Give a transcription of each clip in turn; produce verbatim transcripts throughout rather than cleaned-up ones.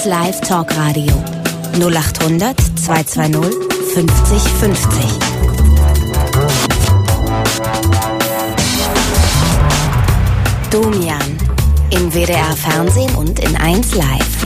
eins Live Talkradio null acht hundert zweihundertzweißig fünfzig fünfzig. Domian im W D R Fernsehen und in eins Live.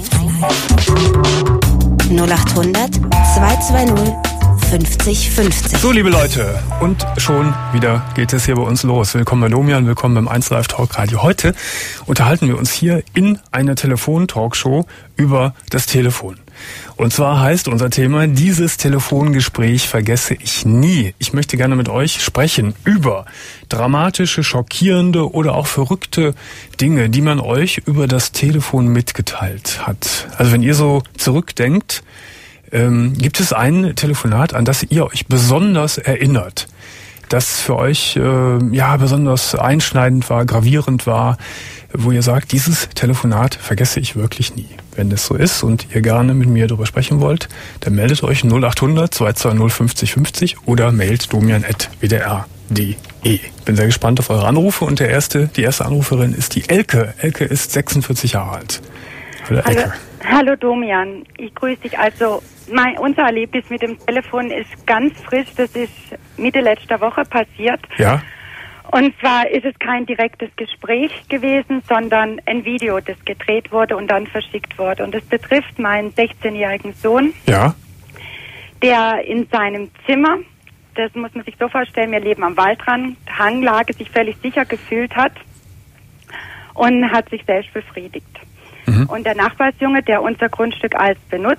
null acht hundert zweihundertzweißig fünfzig fünfzig. So, liebe Leute, und schon wieder geht es hier bei uns los. Willkommen bei Domian, willkommen beim eins Live Talkradio. Heute unterhalten wir uns hier in einer Telefon-Talkshow über das Telefon. Und zwar heißt unser Thema, dieses Telefongespräch vergesse ich nie. Ich möchte gerne mit euch sprechen über dramatische, schockierende oder auch verrückte Dinge, die man euch über das Telefon mitgeteilt hat. Also wenn ihr so zurückdenkt, ähm, gibt es ein Telefonat, an das ihr euch besonders erinnert, das für euch äh, ja besonders einschneidend war, gravierend war, wo ihr sagt, dieses Telefonat vergesse ich wirklich nie. Wenn das so ist und ihr gerne mit mir darüber sprechen wollt, dann meldet euch null acht hundert zweihundertzweißig fünfzig fünfzig oder mailt domian at w d r punkt d e. Bin sehr gespannt auf eure Anrufe und der erste, die erste Anruferin ist die Elke. Elke ist sechsundvierzig Jahre alt. Hallo Elke. Hallo, hallo Domian, ich grüße dich. Also mein, unser Erlebnis mit dem Telefon ist ganz frisch, das ist Mitte letzter Woche passiert. Ja. Und zwar ist es kein direktes Gespräch gewesen, sondern ein Video, das gedreht wurde und dann verschickt wurde. Und das betrifft meinen sechzehnjährigen Sohn, Ja. der in seinem Zimmer, das muss man sich so vorstellen, wir leben am Waldrand, Hanglage, sich völlig sicher gefühlt hat und hat sich selbst befriedigt. Mhm. Und der Nachbarsjunge, der unser Grundstück als benutzt,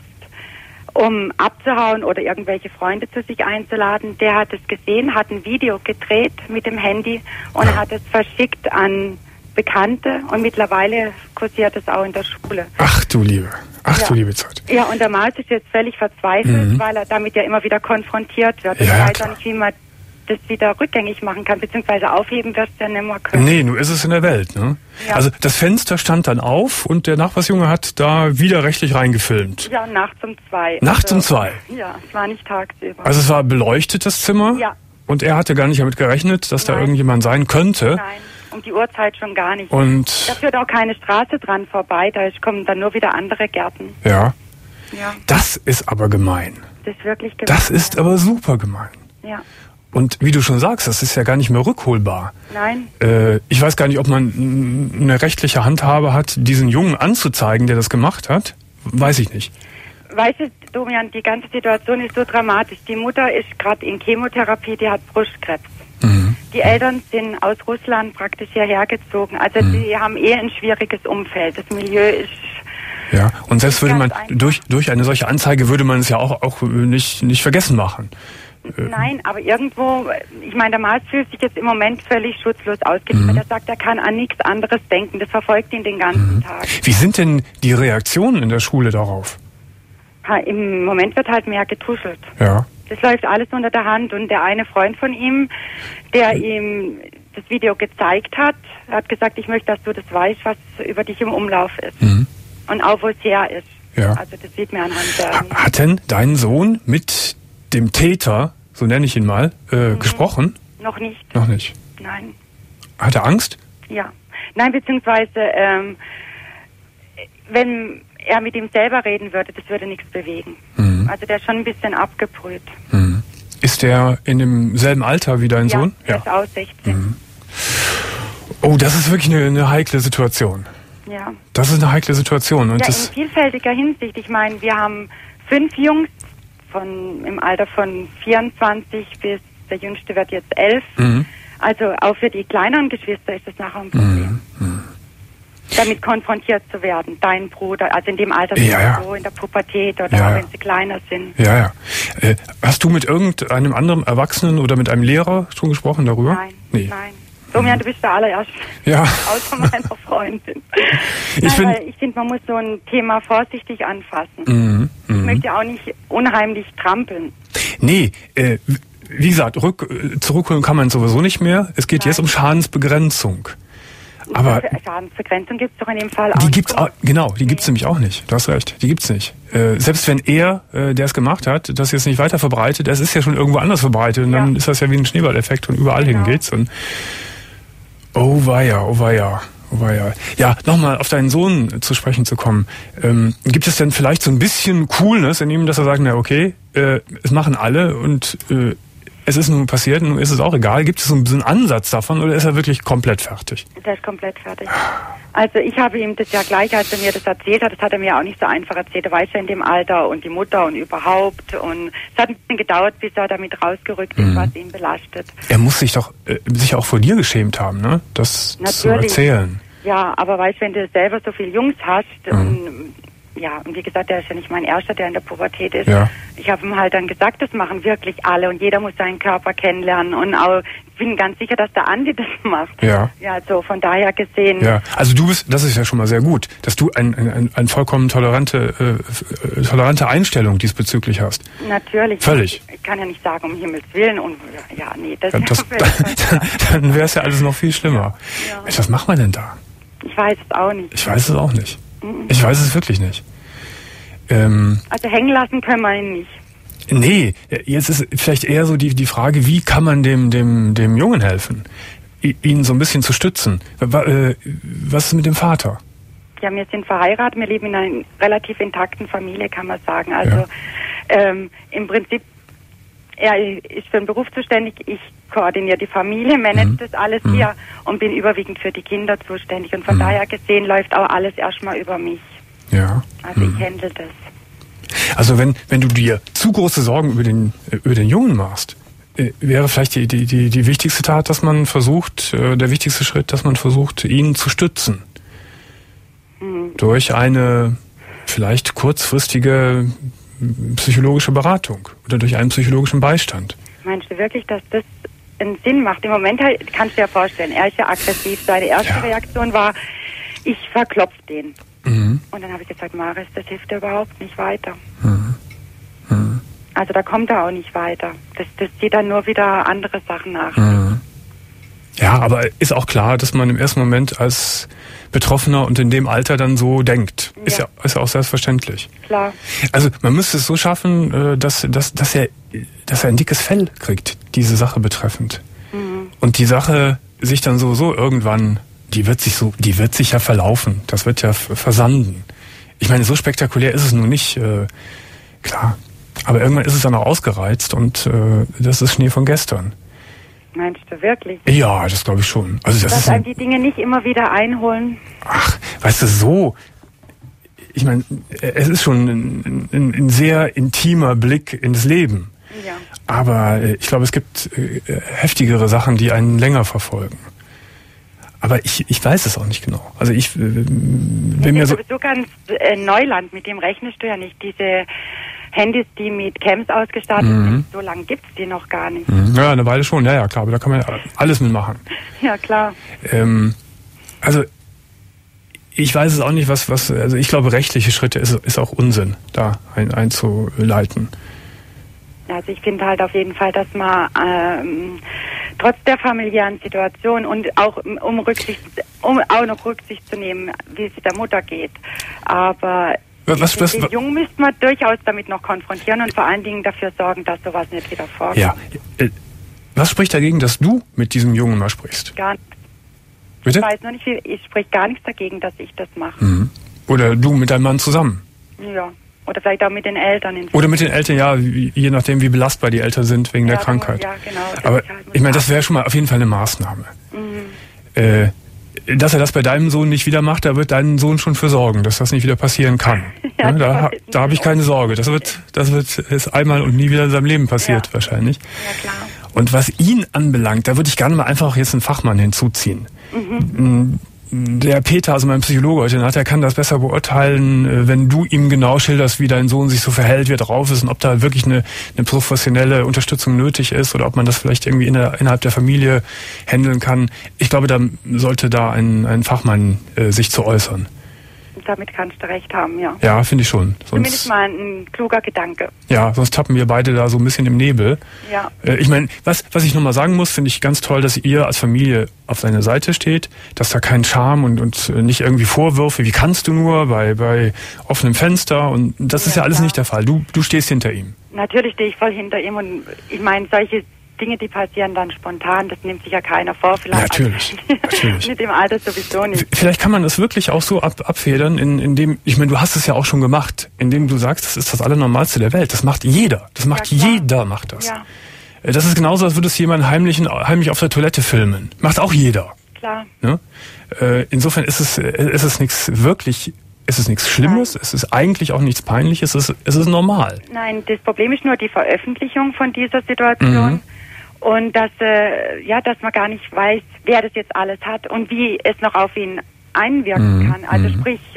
um abzuhauen oder irgendwelche Freunde zu sich einzuladen, der hat es gesehen, hat ein Video gedreht mit dem Handy und hat es verschickt an Bekannte und mittlerweile kursiert es auch in der Schule. Ach du Liebe, ach Ja. du liebe Zeit. Ja, und der Mars ist jetzt völlig verzweifelt, Mhm. weil er damit ja immer wieder konfrontiert wird. Ich Ja, weiß klar. auch nicht, wie man das wieder rückgängig machen kann, beziehungsweise aufheben wirst du ja nicht mehr können. Nee, nun ist es in der Welt, ne? Ja. Also das Fenster stand dann auf und der Nachbarsjunge hat da widerrechtlich reingefilmt. Ja, nachts um zwei. Nachts um zwei? Ja, es war nicht tagsüber. Also es war beleuchtet, das Zimmer? Ja. Und er hatte gar nicht damit gerechnet, dass da Nein. irgendjemand sein könnte. Nein, um die Uhrzeit schon gar nicht. Und Da führt auch keine Straße dran vorbei, da ist- kommen dann nur wieder andere Gärten. ja, Ja, das ist aber gemein. das ist wirklich gemein. Das ist aber super gemein. Ja, Und wie du schon sagst, das ist ja gar nicht mehr rückholbar. nein, Äh, ich weiß gar nicht, ob man n- eine rechtliche Handhabe hat, diesen Jungen anzuzeigen, der das gemacht hat. Weiß ich nicht. weißt du, Domian, die ganze Situation ist so dramatisch. Die Mutter ist gerade in Chemotherapie, die hat Brustkrebs. Mhm. Die Eltern sind aus Russland praktisch hierher gezogen. Also Mhm. die haben eh ein schwieriges Umfeld. Das Milieu ist... Ja, und selbst würde man Ganz einfach. durch durch eine solche Anzeige würde man es ja auch auch nicht nicht vergessen machen. Nein, aber irgendwo, ich meine, der Mars fühlt sich jetzt im Moment völlig schutzlos ausgeliefert. Mhm. Er sagt, er kann an nichts anderes denken. Das verfolgt ihn den ganzen Tag. Wie sind denn die Reaktionen in der Schule darauf? Ha, im Moment wird halt mehr getuschelt. Ja. Das läuft alles unter der Hand. Und der eine Freund von ihm, der ihm das Video gezeigt hat, hat gesagt, ich möchte, dass du das weißt, was über dich im Umlauf ist. Mhm. Und auch wo es her ist. Ja. Also das sieht man anhand der... Ha- Hat denn dein Sohn mit dem Täter, so nenne ich ihn mal, äh, Mhm. gesprochen? Noch nicht. Noch nicht. Nein. Hat er Angst? Ja. Nein, beziehungsweise, ähm, wenn er mit ihm selber reden würde, das würde nichts bewegen. Mhm. Also der ist schon ein bisschen abgebrüht. Mhm. Ist der in demselben Alter wie dein ja, Sohn? er ist auch sechzehn. Mhm. Oh, das ist wirklich eine, eine heikle Situation. Ja. Das ist eine heikle Situation. Und Ja, in das, vielfältiger Hinsicht. Ich meine, wir haben fünf Jungs von im Alter von vierundzwanzig bis der Jüngste wird jetzt elf. Mhm. Also auch für die kleineren Geschwister ist das nachher ein Problem. Mhm. Damit konfrontiert zu werden. Dein Bruder, also in dem Alter Ja, ja. so in der Pubertät oder Ja, auch ja. wenn sie kleiner sind. Ja, ja. Äh, hast du mit irgendeinem anderen Erwachsenen oder mit einem Lehrer schon gesprochen darüber? Nein, Nee. nein. Domian, du bist der allererste, Ja. außer meiner Freundin. Ich Nein, find- weil ich finde, man muss so ein Thema vorsichtig anfassen. Mhm. Ich Mhm. möchte auch nicht unheimlich trampeln. Nee, äh, wie gesagt, rück, äh, zurückholen kann man sowieso nicht mehr. Es geht Nein. jetzt um Schadensbegrenzung. Aber Schadensbegrenzung gibt es doch in dem Fall auch. die nicht. gibt's auch, genau, die gibt's nämlich auch nicht. Du hast recht, die gibt's nicht. Äh, selbst wenn er, äh, der es gemacht hat, das jetzt nicht weiter verbreitet, es ist ja schon irgendwo anders verbreitet und dann Ja. ist das ja wie ein Schneeballeffekt und überall Genau. hin geht's. Und oh weia, oh weia. Wobei ja, ja nochmal auf deinen Sohn zu sprechen zu kommen. Ähm, gibt es denn vielleicht so ein bisschen Coolness in ihm, dass er sagt, na okay, äh, es machen alle und äh, es ist nun passiert, nun ist es auch egal. Gibt es so einen Ansatz davon oder ist er wirklich komplett fertig? Der ist komplett fertig. Also ich habe ihm das ja gleich, als er mir das erzählt hat, das hat er mir auch nicht so einfach erzählt. Er weiß ja in dem Alter und die Mutter und überhaupt. Und es hat ein bisschen gedauert, bis er damit rausgerückt ist, mhm. was ihn belastet. Er muss sich doch äh, sich auch vor dir geschämt haben, ne? Das Natürlich. zu erzählen. Ja, aber weißt, wenn du selber so viele Jungs hast mhm. und ja, und wie gesagt, der ist ja nicht mein Erster, der in der Pubertät ist. Ja. Ich habe ihm halt dann gesagt, das machen wirklich alle und jeder muss seinen Körper kennenlernen und auch, ich bin ganz sicher, dass der Andi das macht. Ja. Ja, also von daher gesehen. Ja, also du bist, das ist ja schon mal sehr gut, dass du ein, ein, ein vollkommen tolerante, äh, tolerante Einstellung diesbezüglich hast. Natürlich. Völlig. Ich kann ja nicht sagen, um Himmels Willen und ja, nee, das, ja, das dann, dann wäre es ja alles noch viel schlimmer. Ja. Mensch, was macht man denn da? Ich weiß es auch nicht. Ich weiß es auch nicht. Ich weiß es wirklich nicht. Ähm, also hängen lassen können wir ihn nicht. Nee, jetzt ist vielleicht eher so die, die Frage, wie kann man dem, dem, dem Jungen helfen? I, ihn so ein bisschen zu stützen. Was ist mit dem Vater? Ja, wir sind verheiratet, wir leben in einer relativ intakten Familie, kann man sagen. Also ja. ähm, im Prinzip, er ist für den Beruf zuständig, ich koordiniere die Familie, manage mhm. das alles mhm. hier und bin überwiegend für die Kinder zuständig. Und von mhm. daher gesehen läuft auch alles erstmal über mich. Ja. Also mhm. ich handle das. Also wenn wenn du dir zu große Sorgen über den über den Jungen machst, äh, wäre vielleicht die, die die die wichtigste Tat, dass man versucht, äh, der wichtigste Schritt, dass man versucht, ihn zu stützen. Mhm. Durch eine vielleicht kurzfristige psychologische Beratung oder durch einen psychologischen Beistand. Meinst du wirklich, dass das einen Sinn macht? Im Moment halt, kannst du dir vorstellen, er ist ja aggressiv. Seine erste ja. Reaktion war, ich verklopf den. Mhm. Und dann habe ich gesagt, Maris, das hilft dir überhaupt nicht weiter. Mhm. Mhm. Also da kommt er auch nicht weiter. Das, das zieht dann nur wieder andere Sachen nach. Mhm. Ja, aber ist auch klar, dass man im ersten Moment als Betroffener und in dem Alter dann so denkt. Ja. Ist ja ist ja auch selbstverständlich. Klar. Also man müsste es so schaffen, dass, dass, dass, er, dass er ein dickes Fell kriegt, diese Sache betreffend. Mhm. Und die Sache sich dann sowieso irgendwann, die wird sich so, die wird sich ja verlaufen. Das wird ja versanden. Ich meine, so spektakulär ist es nun nicht, äh, klar. Aber irgendwann ist es dann auch ausgereizt und äh, das ist Schnee von gestern. Meinst du wirklich? Ja, das glaube ich schon. Also das Dass ist einem die Dinge nicht immer wieder einholen? Ach, weißt du, so... Ich meine, es ist schon ein, ein, ein sehr intimer Blick ins Leben. Ja. Aber ich glaube, es gibt heftigere Sachen, die einen länger verfolgen. Aber ich, ich weiß es auch nicht genau. Also ich äh, bin das mir ist so... sowieso ganz äh, Neuland, mit dem rechnest du ja nicht. Diese Handys, die mit Cams ausgestattet mhm. sind, so lange gibt es die noch gar nicht. Mhm. Ja, eine Weile schon, ja, ja, klar, aber da kann man ja alles mitmachen. Ja, klar. Ähm, also, ich weiß es auch nicht, was, was, also ich glaube, rechtliche Schritte ist, ist auch Unsinn, da ein, einzuleiten. Also ich finde halt auf jeden Fall, dass man ähm, trotz der familiären Situation und auch um Rücksicht, um auch noch Rücksicht zu nehmen, wie es der Mutter geht, aber Was, was, den was, Jungen müsste man durchaus damit noch konfrontieren und vor allen Dingen dafür sorgen, dass sowas nicht wieder vorkommt. Ja. Was spricht dagegen, dass du mit diesem Jungen mal sprichst? Gar nichts. Bitte? Ich weiß noch nicht viel. Ich spreche gar nichts dagegen, dass ich das mache. Mhm. Oder du mit deinem Mann zusammen? Ja. Oder vielleicht auch mit den Eltern. Oder mit den Eltern, ja, je nachdem, wie belastbar die Eltern sind wegen ja, der Krankheit. Ja, genau. Aber ich meine, das wäre schon mal auf jeden Fall eine Maßnahme. Mhm. Äh, dass er das bei deinem Sohn nicht wieder macht, da wird dein Sohn schon für sorgen, dass das nicht wieder passieren kann. ja, ne? Da, da habe ich keine Sorge. Das wird, das wird ist einmal und nie wieder in seinem Leben passiert, ja. wahrscheinlich. Ja, klar. Und was ihn anbelangt, da würde ich gerne mal einfach jetzt einen Fachmann hinzuziehen. Mhm. Der Peter, also mein Psychologe heute Nacht, der kann das besser beurteilen, wenn du ihm genau schilderst, wie dein Sohn sich so verhält, wie er drauf ist und ob da wirklich eine, eine professionelle Unterstützung nötig ist oder ob man das vielleicht irgendwie in der, innerhalb der Familie handeln kann. Ich glaube, da sollte da ein, ein Fachmann äh, sich zu äußern. Damit kannst du recht haben, ja. Ja, finde ich schon. Sonst, Zumindest mal ein kluger Gedanke. Ja, sonst tappen wir beide da so ein bisschen im Nebel. Ja. Äh, ich meine, was, was ich nochmal sagen muss, finde ich ganz toll, dass ihr als Familie auf seiner Seite steht, dass da kein Scham und, und nicht irgendwie Vorwürfe, wie kannst du nur, bei, bei offenem Fenster und das ja, ist ja alles klar. Nicht der Fall. Du, du stehst hinter ihm. Natürlich stehe ich voll hinter ihm und ich meine, solche Dinge, die passieren dann spontan, das nimmt sich ja keiner vor. Vielleicht natürlich, natürlich. Mit dem Alter sowieso nicht. Vielleicht kann man das wirklich auch so ab, abfedern, in, indem, ich meine, du hast es ja auch schon gemacht, indem du sagst, das ist das Allernormalste der Welt. Das macht jeder. Das macht ja, jeder, macht das. Ja. Das ist genauso, als würde es jemand heimlich, heimlich auf der Toilette filmen. Macht auch jeder. Klar. Ne? Insofern ist es, ist es nichts wirklich, ist es nichts Schlimmes, Nein. es ist eigentlich auch nichts Peinliches, es ist, es ist normal. Nein, das Problem ist nur die Veröffentlichung von dieser Situation. Mhm. Und dass, äh, ja, dass man gar nicht weiß, wer das jetzt alles hat und wie es noch auf ihn einwirken mhm. kann. Also mhm. sprich,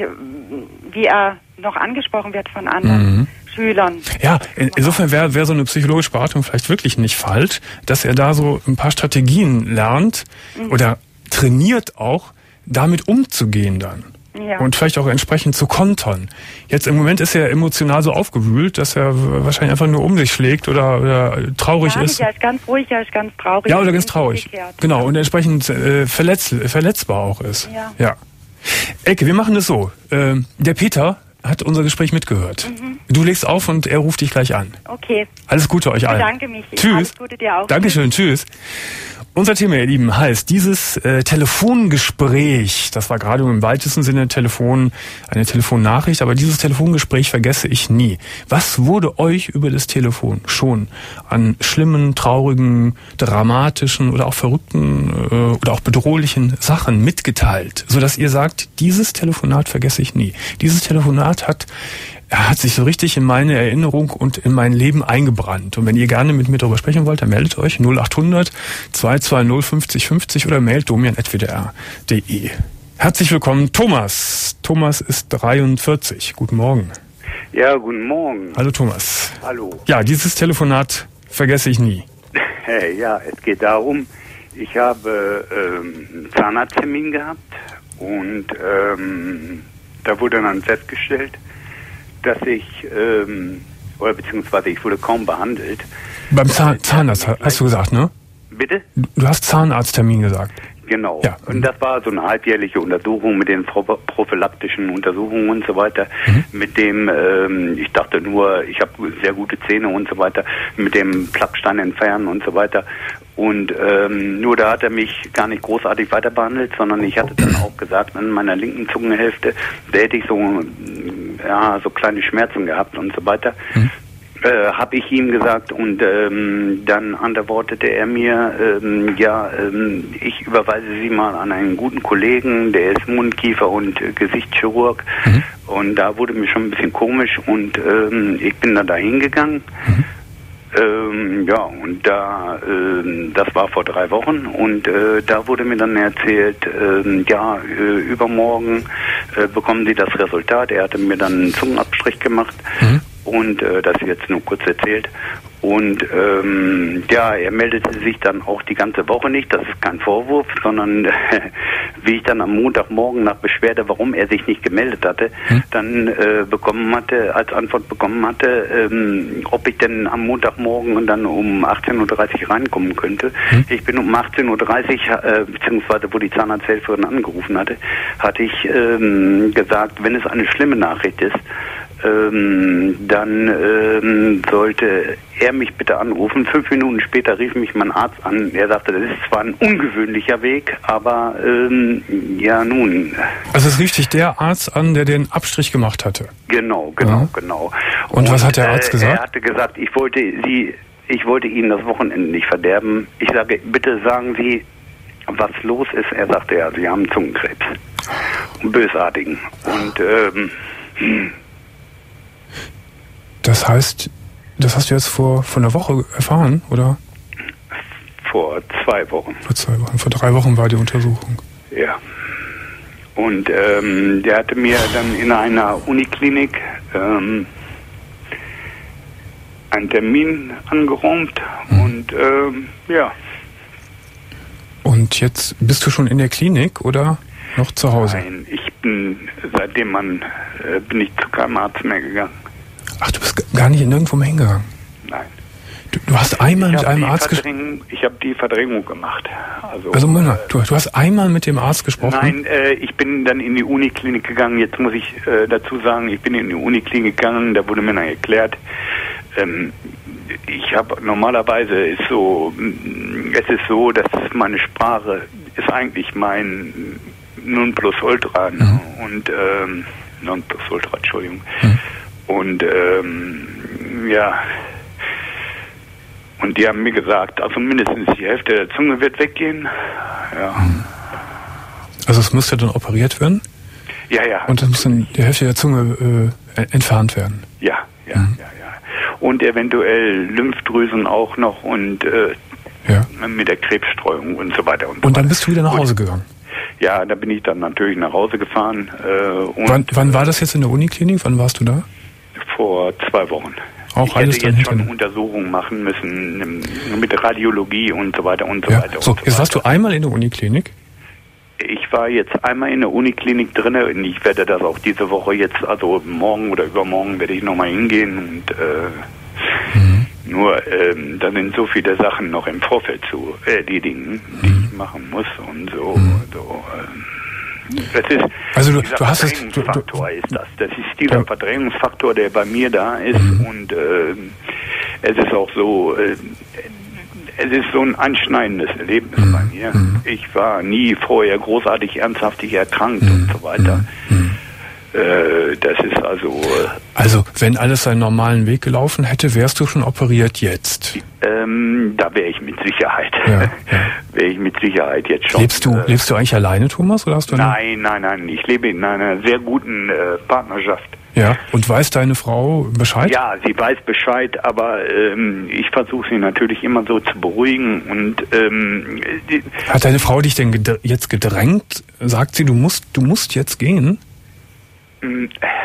wie er noch angesprochen wird von anderen mhm. Schülern. Ja, in, insofern wäre wär so eine psychologische Beratung vielleicht wirklich nicht falsch, dass er da so ein paar Strategien lernt mhm. oder trainiert auch, damit umzugehen dann. Ja. Und vielleicht auch entsprechend zu kontern. Jetzt im Moment ist er emotional so aufgewühlt, dass er wahrscheinlich einfach nur um sich schlägt oder, oder traurig ja, ist. Er ist ganz ruhig, er ist ganz traurig. Ja, oder ganz traurig. Genau, und entsprechend äh, verletz, verletzbar auch ist. Ja. ja. Ecke, wir machen es so. Äh, der Peter hat unser Gespräch mitgehört. Mhm. Du legst auf und er ruft dich gleich an. Okay. Alles Gute euch allen. Ich bedanke mich. Tschüss. Alles Gute dir auch. Dankeschön, tschüss. Unser Thema, ihr Lieben, heißt dieses äh, Telefongespräch, das war gerade im weitesten Sinne Telefon, eine Telefonnachricht, aber dieses Telefongespräch vergesse ich nie. Was wurde euch über das Telefon schon an schlimmen, traurigen, dramatischen oder auch verrückten äh, oder auch bedrohlichen Sachen mitgeteilt, sodass ihr sagt, dieses Telefonat vergesse ich nie. Dieses Telefonat hat Er hat sich so richtig in meine Erinnerung und in mein Leben eingebrannt. Und wenn ihr gerne mit mir darüber sprechen wollt, dann meldet euch null acht hundert zwei zwei null fünfzig fünfzig oder mailt domian at w d r punkt d e. Herzlich willkommen, Thomas. Thomas ist dreiundvierzig. Guten Morgen. Ja, guten Morgen. Hallo, Thomas. Hallo. Ja, dieses Telefonat vergesse ich nie. Ja, es geht darum, ich habe ähm, einen Zahnarzttermin gehabt und ähm, da wurde dann festgestellt, dass ich, ähm, oder beziehungsweise ich wurde kaum behandelt. Beim Zahn, Zahnarzt hast du gesagt, ne? Bitte? Du hast Zahnarzttermin gesagt. Genau. Ja. Und das war so eine halbjährliche Untersuchung mit den prophylaktischen Untersuchungen und so weiter. Mhm. Mit dem, ähm, ich dachte nur, ich habe sehr gute Zähne und so weiter, mit dem Plackstein entfernen und so weiter. Und ähm, nur da hat er mich gar nicht großartig weiter behandelt, sondern ich hatte dann auch gesagt, an meiner linken Zungenhälfte, da hätte ich so, ja, so kleine Schmerzen gehabt und so weiter. Mhm. Äh, habe ich ihm gesagt und ähm, dann antwortete er mir, ähm, ja, ähm, ich überweise Sie mal an einen guten Kollegen, der ist Mund-, Kiefer- und äh, Gesichtschirurg. Mhm. Und da wurde mir schon ein bisschen komisch und ähm, ich bin dann da hingegangen. Mhm. Ähm, ja, und da, ähm, das war vor drei Wochen und äh, da wurde mir dann erzählt, ähm, ja, äh, übermorgen äh, bekommen Sie das Resultat. Er hatte mir dann einen Zungenabstrich gemacht. Mhm. Und äh, das jetzt nur kurz erzählt. Und ähm, ja, er meldete sich dann auch die ganze Woche nicht. Das ist kein Vorwurf, sondern äh, wie ich dann am Montagmorgen nach Beschwerde, warum er sich nicht gemeldet hatte, hm? dann äh, bekommen hatte, als Antwort bekommen hatte, ähm, ob ich denn am Montagmorgen dann um achtzehn Uhr dreißig reinkommen könnte. Hm? Ich bin um achtzehn Uhr dreißig, äh, beziehungsweise wo die Zahnarzthelferin angerufen hatte, hatte ich ähm, gesagt, wenn es eine schlimme Nachricht ist, Ähm, dann ähm, sollte er mich bitte anrufen. Fünf Minuten später rief mich mein Arzt an. Er sagte, das ist zwar ein ungewöhnlicher Weg, aber ähm, ja nun. Also es rief dich der Arzt an, der den Abstrich gemacht hatte? Genau, genau, ja. genau. Und, Und was hat der Arzt äh, gesagt? Er hatte gesagt, ich wollte Sie, ich wollte Ihnen das Wochenende nicht verderben. Ich sage, bitte sagen Sie, was los ist. Er sagte, ja, Sie haben Zungenkrebs. Bösartigen. Und ähm, hm. Das heißt, das hast du jetzt vor, vor einer Woche erfahren, oder? Vor zwei Wochen. Vor zwei Wochen. Vor drei Wochen war die Untersuchung. Ja. Und ähm, der hatte mir dann in einer Uniklinik ähm, einen Termin angeräumt. Mhm. Und ähm, ja. Und jetzt bist du schon in der Klinik oder noch zu Hause? Nein, ich bin, seitdem man, äh, bin ich zu keinem Arzt mehr gegangen. Ach, du bist gar nicht nirgendwo mehr hingegangen? Nein. Du, du hast einmal mit einem Arzt gesprochen? Ich habe die Verdrängung gemacht. Also, also Moment, äh, du, du hast einmal mit dem Arzt gesprochen? Nein, äh, ich bin dann in die Uniklinik gegangen. Jetzt muss ich äh, dazu sagen, ich bin in die Uniklinik gegangen, da wurde mir dann erklärt, ähm, ich habe normalerweise ist so, es ist so, dass meine Sprache ist eigentlich mein Nonplusultra, ne? Mhm. Und ähm, Nonplusultra, Entschuldigung. Mhm. Und ähm, ja, und die haben mir gesagt, also mindestens die Hälfte der Zunge wird weggehen. Ja. Mhm. Also es müsste dann operiert werden? Ja, ja. Und dann muss dann die Hälfte der Zunge äh, entfernt werden? Ja, ja, mhm. ja, ja. Und eventuell Lymphdrüsen auch noch und äh, ja. mit der Krebsstreuung und so weiter. Und, so und dann weiter. bist du wieder nach Hause gegangen? Ja, da bin ich dann natürlich nach Hause gefahren. Äh, und wann, wann war das jetzt in der Uniklinik? Wann warst du da? Vor zwei Wochen. Auch ich alles hätte dann jetzt schon hinter... Untersuchungen machen müssen mit Radiologie und so weiter und so ja. weiter. So, und so jetzt weiter. warst du einmal in der Uniklinik? Ich war jetzt einmal in der Uniklinik drin und ich werde das auch diese Woche jetzt, also morgen oder übermorgen werde ich nochmal hingehen und äh, mhm. nur ähm, da sind so viele Sachen noch im Vorfeld zu erledigen, die mhm. ich machen muss und so. Mhm. so ähm, das ist also du, dieser du hast Verdrängungsfaktor es, du, ist das. Das ist dieser ja. Verdrängungsfaktor, der bei mir da ist mhm. und äh, es ist auch so, äh, es ist so ein anschneidendes Erlebnis mhm. bei mir. Mhm. Ich war nie vorher großartig ernsthaftig erkrankt mhm. und so weiter. Mhm. Äh, das ist also... Äh, also, wenn alles seinen normalen Weg gelaufen hätte, wärst du schon operiert jetzt? Ähm, da wäre ich mit Sicherheit. Ja, ja. wäre ich mit Sicherheit jetzt schon. Lebst du, äh, lebst du eigentlich alleine, Thomas? Oder hast du nein, nein, nein. Ich lebe in einer sehr guten äh, Partnerschaft. Ja, und weiß deine Frau Bescheid? Ja, sie weiß Bescheid, aber ähm, ich versuche sie natürlich immer so zu beruhigen und ähm, die, hat deine Frau dich denn gedr- jetzt gedrängt? Sagt sie, du musst, du musst jetzt gehen? äh,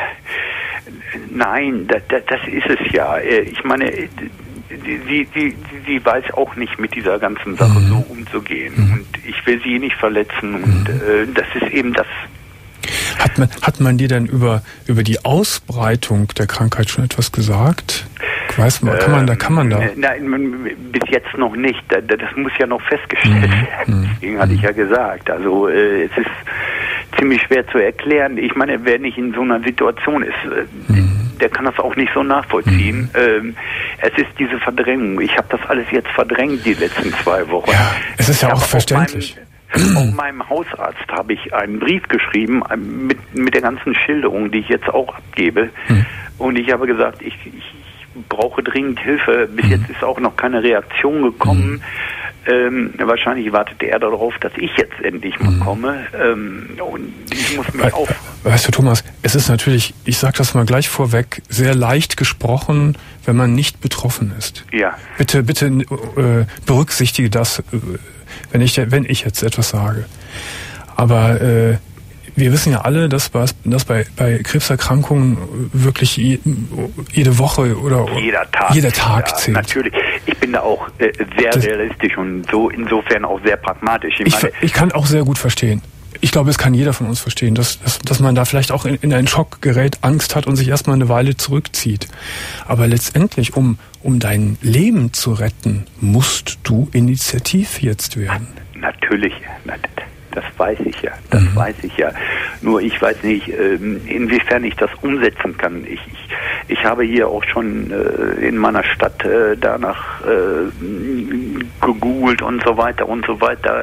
nein, das, das, das ist es ja. Ich meine, sie, sie, sie weiß auch nicht mit dieser ganzen Sache mhm. so umzugehen mhm. und ich will sie nicht verletzen und äh, das ist eben das. Hat man, hat man dir denn über, über die Ausbreitung der Krankheit schon etwas gesagt? Weiß man, kann man da, kann man da? Nein, bis jetzt noch nicht. Das muss ja noch festgestellt werden. Mhm. Deswegen hatte ich ja gesagt. Also äh, es ist ziemlich schwer zu erklären. Ich meine, wer nicht in so einer Situation ist, äh, mhm. der kann das auch nicht so nachvollziehen. Mhm. Ähm, es ist diese Verdrängung. Ich habe das alles jetzt verdrängt die letzten zwei Wochen. Ja, es ist ja ich auch verständlich. Auch meinem Hausarzt habe ich einen Brief geschrieben mit, mit der ganzen Schilderung, die ich jetzt auch abgebe. Hm. Und ich habe gesagt, ich, ich, ich brauche dringend Hilfe. Bis hm. jetzt ist auch noch keine Reaktion gekommen. Hm. Ähm, wahrscheinlich wartet er darauf, dass ich jetzt endlich mal hm. komme. Ähm, und ich muss mich We- auf... Weißt du, Thomas, es ist natürlich, ich sage das mal gleich vorweg, sehr leicht gesprochen, wenn man nicht betroffen ist. Ja. Bitte, bitte äh, berücksichtige das... Äh, wenn ich, wenn ich jetzt etwas sage. Aber äh, wir wissen ja alle, dass, bei, dass bei, bei Krebserkrankungen wirklich je, jede Woche oder jeder Tag, jeder Tag ja, zählt. Natürlich. Ich bin da auch äh, sehr das, realistisch und so insofern auch sehr pragmatisch. Ich, ich, ich kann auch sehr gut verstehen. Ich glaube, es kann jeder von uns verstehen, dass, dass, dass man da vielleicht auch in, in einen Schock gerät, Angst hat und sich erstmal eine Weile zurückzieht. Aber letztendlich, um, um dein Leben zu retten, musst du initiativ jetzt werden. Natürlich, das weiß ich ja, das mhm. weiß ich ja. Nur ich weiß nicht, inwiefern ich das umsetzen kann. Ich, ich, ich habe hier auch schon in meiner Stadt danach gegoogelt und so weiter und so weiter.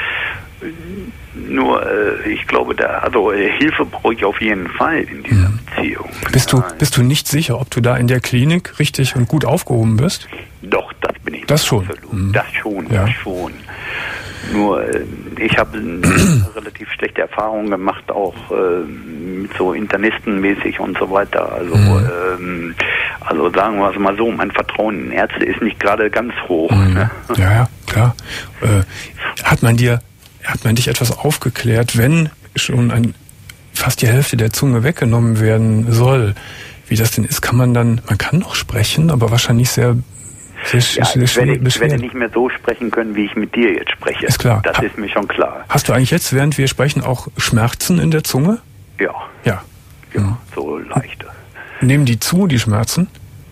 Nur, äh, ich glaube, da, also äh, Hilfe brauche ich auf jeden Fall in dieser mhm. Beziehung. Bist du, bist du nicht sicher, ob du da in der Klinik richtig und gut aufgehoben bist? Doch, das bin ich. Das schon. Mhm. Das schon, ja. das schon. Nur, äh, ich habe relativ schlechte Erfahrungen gemacht, auch äh, mit so internistenmäßig und so weiter. Also, mhm. ähm, also sagen wir es mal so, mein Vertrauen in Ärzte ist nicht gerade ganz hoch. Mhm. Ne? Ja, ja, klar. Äh, hat man dir Hat man dich etwas aufgeklärt, wenn schon ein, fast die Hälfte der Zunge weggenommen werden soll? Wie das denn ist, kann man dann, man kann noch sprechen, aber wahrscheinlich sehr, sehr, ja, sehr ich werde, schwer. ich werde nicht mehr so sprechen können, wie ich mit dir jetzt spreche. Ist klar. Das ha, ist mir schon klar. Hast du eigentlich jetzt, während wir sprechen, auch Schmerzen in der Zunge? Ja. Ja. Ja, mhm. so leichte. Nehmen die zu, die Schmerzen?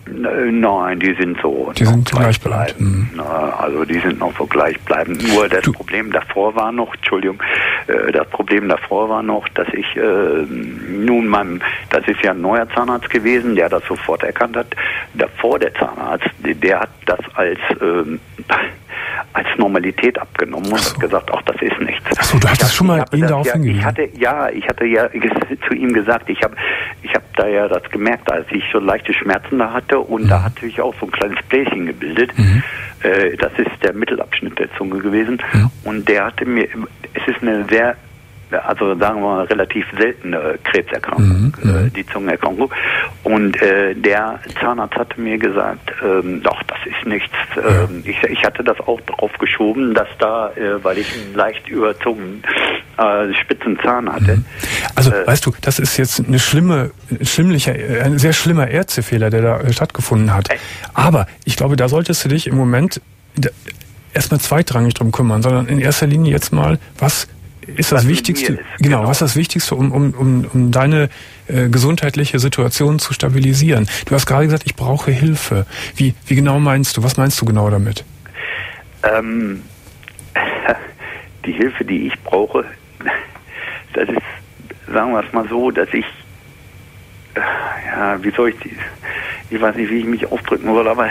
Nein, die sind so. Die sind gleichbleibend. Mhm. Also die sind noch so gleichbleibend. Nur das du. Problem davor war noch, Entschuldigung, das Problem davor war noch, dass ich äh, nun meinem, das ist ja ein neuer Zahnarzt gewesen, der das sofort erkannt hat. Davor der Zahnarzt, der hat das als ähm, als Normalität abgenommen und so. hat gesagt, ach, das ist nichts. Ach so, du hattest schon mal ihn darauf ja, hingewiesen. Ich hatte, ja, ich hatte ja zu ihm gesagt, ich habe ich hab da ja das gemerkt, als ich so leichte Schmerzen da hatte und mhm. da hatte ich auch so ein kleines Bläschen gebildet. Mhm. Äh, das ist der Mittelabschnitt der Zunge gewesen. Mhm. Und der hatte mir, es ist eine sehr, also sagen wir mal, relativ seltene Krebserkrankung, mhm. äh, die Zungenerkrankung. Und äh, der Zahnarzt hatte mir gesagt, ähm, doch, das ist nichts. Ähm, ich, ich hatte das auch drauf geschoben, dass da, äh, weil ich einen leicht überzogenen äh, spitzen Zahn hatte. Also, äh, weißt du, das ist jetzt eine schlimme, schlimmlicher, ein sehr schlimmer Ärztefehler, der da stattgefunden hat. Aber ich glaube, da solltest du dich im Moment erstmal zweitrangig drum kümmern, sondern in erster Linie jetzt mal, was ist das Wichtigste, ist, genau, genau, was ist das Wichtigste, um, um, um, um deine äh, gesundheitliche Situation zu stabilisieren? Du hast gerade gesagt, ich brauche Hilfe. Wie, wie genau meinst du? Was meinst du genau damit? Ähm, die Hilfe, die ich brauche, das ist, sagen wir es mal so, dass ich, äh, ja, wie soll ich die, ich weiß nicht, wie ich mich ausdrücken soll, aber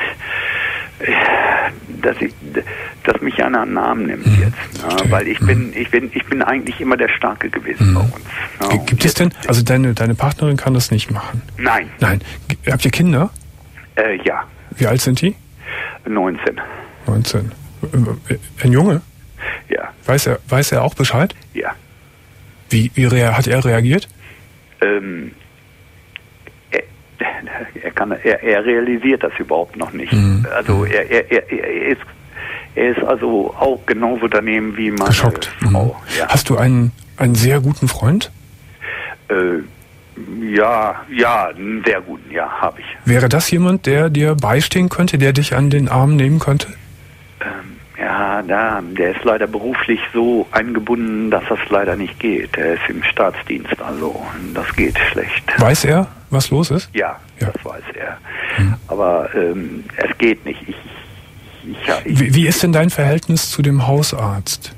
dass ich, dass mich einer an den Arm nimmt mhm. jetzt, ja, weil ich mhm. bin, ich bin, ich bin eigentlich immer der Starke gewesen mhm. bei uns. Ja. Gibt es denn, also deine, deine Partnerin kann das nicht machen? Nein. Nein. Habt ihr Kinder? Äh, ja. Wie alt sind die? neunzehn. neunzehn. Ein Junge? Ja. Weiß er, weiß er auch Bescheid? Ja. Wie, wie rea- hat er reagiert? Ähm, Er, kann, er, er realisiert das überhaupt noch nicht. Mhm. Also er, er, er, er, ist, er ist also auch genauso daneben wie meine Geschockt. Frau. Mhm. Ja. Hast du einen, einen sehr guten Freund? Äh, ja, ja, einen sehr guten, ja, habe ich. Wäre das jemand, der dir beistehen könnte, der dich an den Arm nehmen könnte? Ähm, ja, da, der ist leider beruflich so eingebunden, dass das leider nicht geht. Er ist im Staatsdienst, also das geht schlecht. Weiß er, was los ist? Ja, ja. das weiß er. Hm. Aber ähm, es geht nicht. Ich, ich, ich, wie, wie ist denn dein Verhältnis zu dem Hausarzt?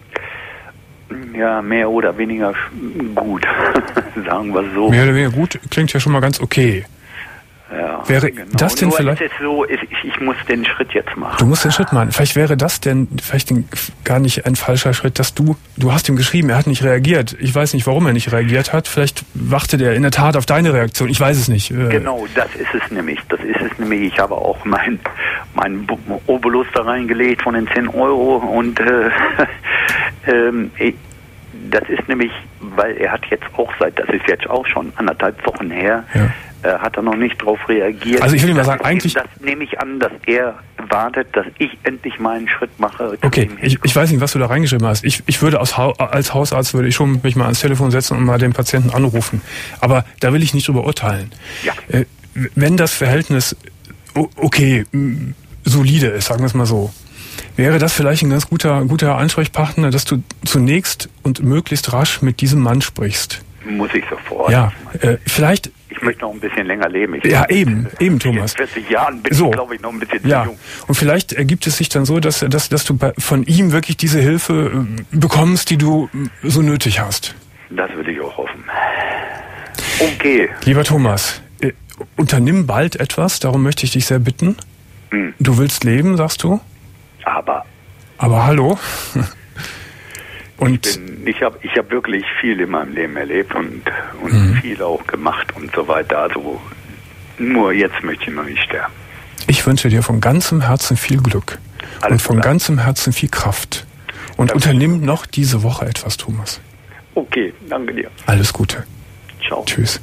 Ja, mehr oder weniger gut, sagen wir so. Mehr oder weniger gut, klingt ja schon mal ganz okay. Ja, wäre genau. das denn Nur vielleicht? Es ist so, ich, ich muss den Schritt jetzt machen. Du musst den Schritt machen. Vielleicht wäre das denn vielleicht gar nicht ein falscher Schritt, dass du, du hast ihm geschrieben, er hat nicht reagiert. Ich weiß nicht, warum er nicht reagiert hat. Vielleicht wartet er in der Tat auf deine Reaktion. Ich weiß es nicht. Genau, das ist es nämlich. Das ist es nämlich. Ich habe auch mein, mein Obolus da reingelegt von den zehn Euro und äh, ähm, das ist nämlich, weil er hat jetzt auch seit, das ist jetzt auch schon anderthalb Wochen her, ja. Hat er noch nicht darauf reagiert. Also ich will mal sagen, eigentlich... Das nehme ich an, dass er wartet, dass ich endlich mal einen Schritt mache. Okay, ich, ich weiß nicht, was du da reingeschrieben hast. Ich, ich würde aus, als Hausarzt würde ich schon mich mal ans Telefon setzen und mal den Patienten anrufen. Aber da will ich nicht drüber urteilen. Ja. Äh, wenn das Verhältnis okay, solide ist, sagen wir es mal so, wäre das vielleicht ein ganz guter, guter Ansprechpartner, dass du zunächst und möglichst rasch mit diesem Mann sprichst. Muss ich sofort. Ja, äh, vielleicht... Ich möchte noch ein bisschen länger leben. Ich ja, eben, eben, Thomas. In vierzig Jahren bin so. ich, glaube ich, noch ein bisschen ja. zu jung. Und vielleicht ergibt es sich dann so, dass, dass, dass du von ihm wirklich diese Hilfe bekommst, die du so nötig hast. Das würde ich auch hoffen. Okay. Lieber Thomas, äh, unternimm bald etwas, darum möchte ich dich sehr bitten. Hm. Du willst leben, sagst du? Aber. Aber hallo? Und ich bin, ich habe ich hab wirklich viel in meinem Leben erlebt und, und mhm. viel auch gemacht und so weiter. Also nur jetzt möchte ich noch nicht sterben. Ich wünsche dir von ganzem Herzen viel Glück. Alles und von klar. ganzem Herzen viel Kraft. Und danke. Unternimm noch diese Woche etwas, Thomas. Okay, danke dir. Alles Gute. Ciao. Tschüss.